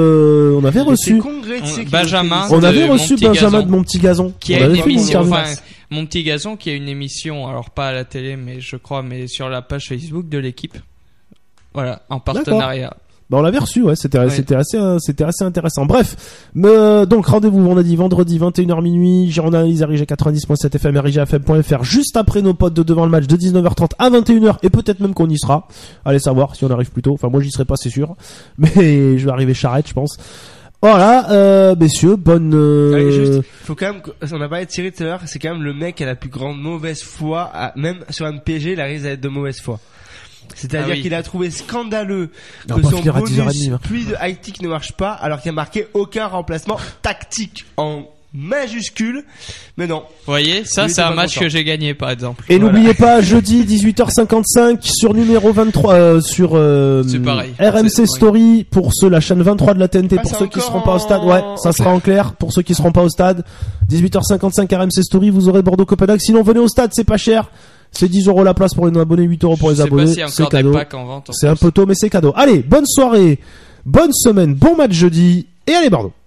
Benjamin. On avait reçu Benjamin de Mon Petit Gazon. Qui a une émission, Mon Petit Gazon, qui a une émission, alors pas à la télé, mais je crois, mais sur la page Facebook de l'équipe. Voilà, en partenariat. Bah on l'avait reçu, ouais, c'était assez intéressant. Bref, donc rendez-vous vendredi 21h minuit, Girondin Analyse RIG 90.7 FM, RIGFM.fr, juste après nos potes de devant le match de 19h30 à 21h, et peut-être même qu'on y sera. Allez savoir si on arrive plus tôt. Enfin moi j'y serai pas, c'est sûr, mais je vais arriver charrette, je pense. Voilà, messieurs, bonne. Allez, juste, faut quand même, on a parlé de Thierry tout à l'heure, c'est quand même le mec qui a la plus grande mauvaise foi, même sur un PSG, il arrive à être de mauvaise foi. C'est-à-dire qu'il a trouvé scandaleux que son bonus pluie de high-tick ne marche pas, alors qu'il a marqué aucun remplacement tactique en majuscule. Mais non. Vous voyez, ça c'est un match que j'ai gagné par exemple. Et n'oubliez pas, jeudi 18h55 sur numéro 23 sur RMC Story pour ceux, la chaîne 23 de la TNT, pour ceux qui seront pas au stade. Ouais, ça sera en clair pour ceux qui seront pas au stade. 18h55 RMC Story, vous aurez Bordeaux-Copenhague. Sinon venez au stade, c'est pas cher. C'est 10 € la place pour les non-abonnés, 8 € pour les abonnés. Je sais pas s'il y a encore des packs en vente. C'est un peu tôt, mais c'est cadeau. Allez, bonne soirée, bonne semaine, bon match jeudi, et allez Bordeaux.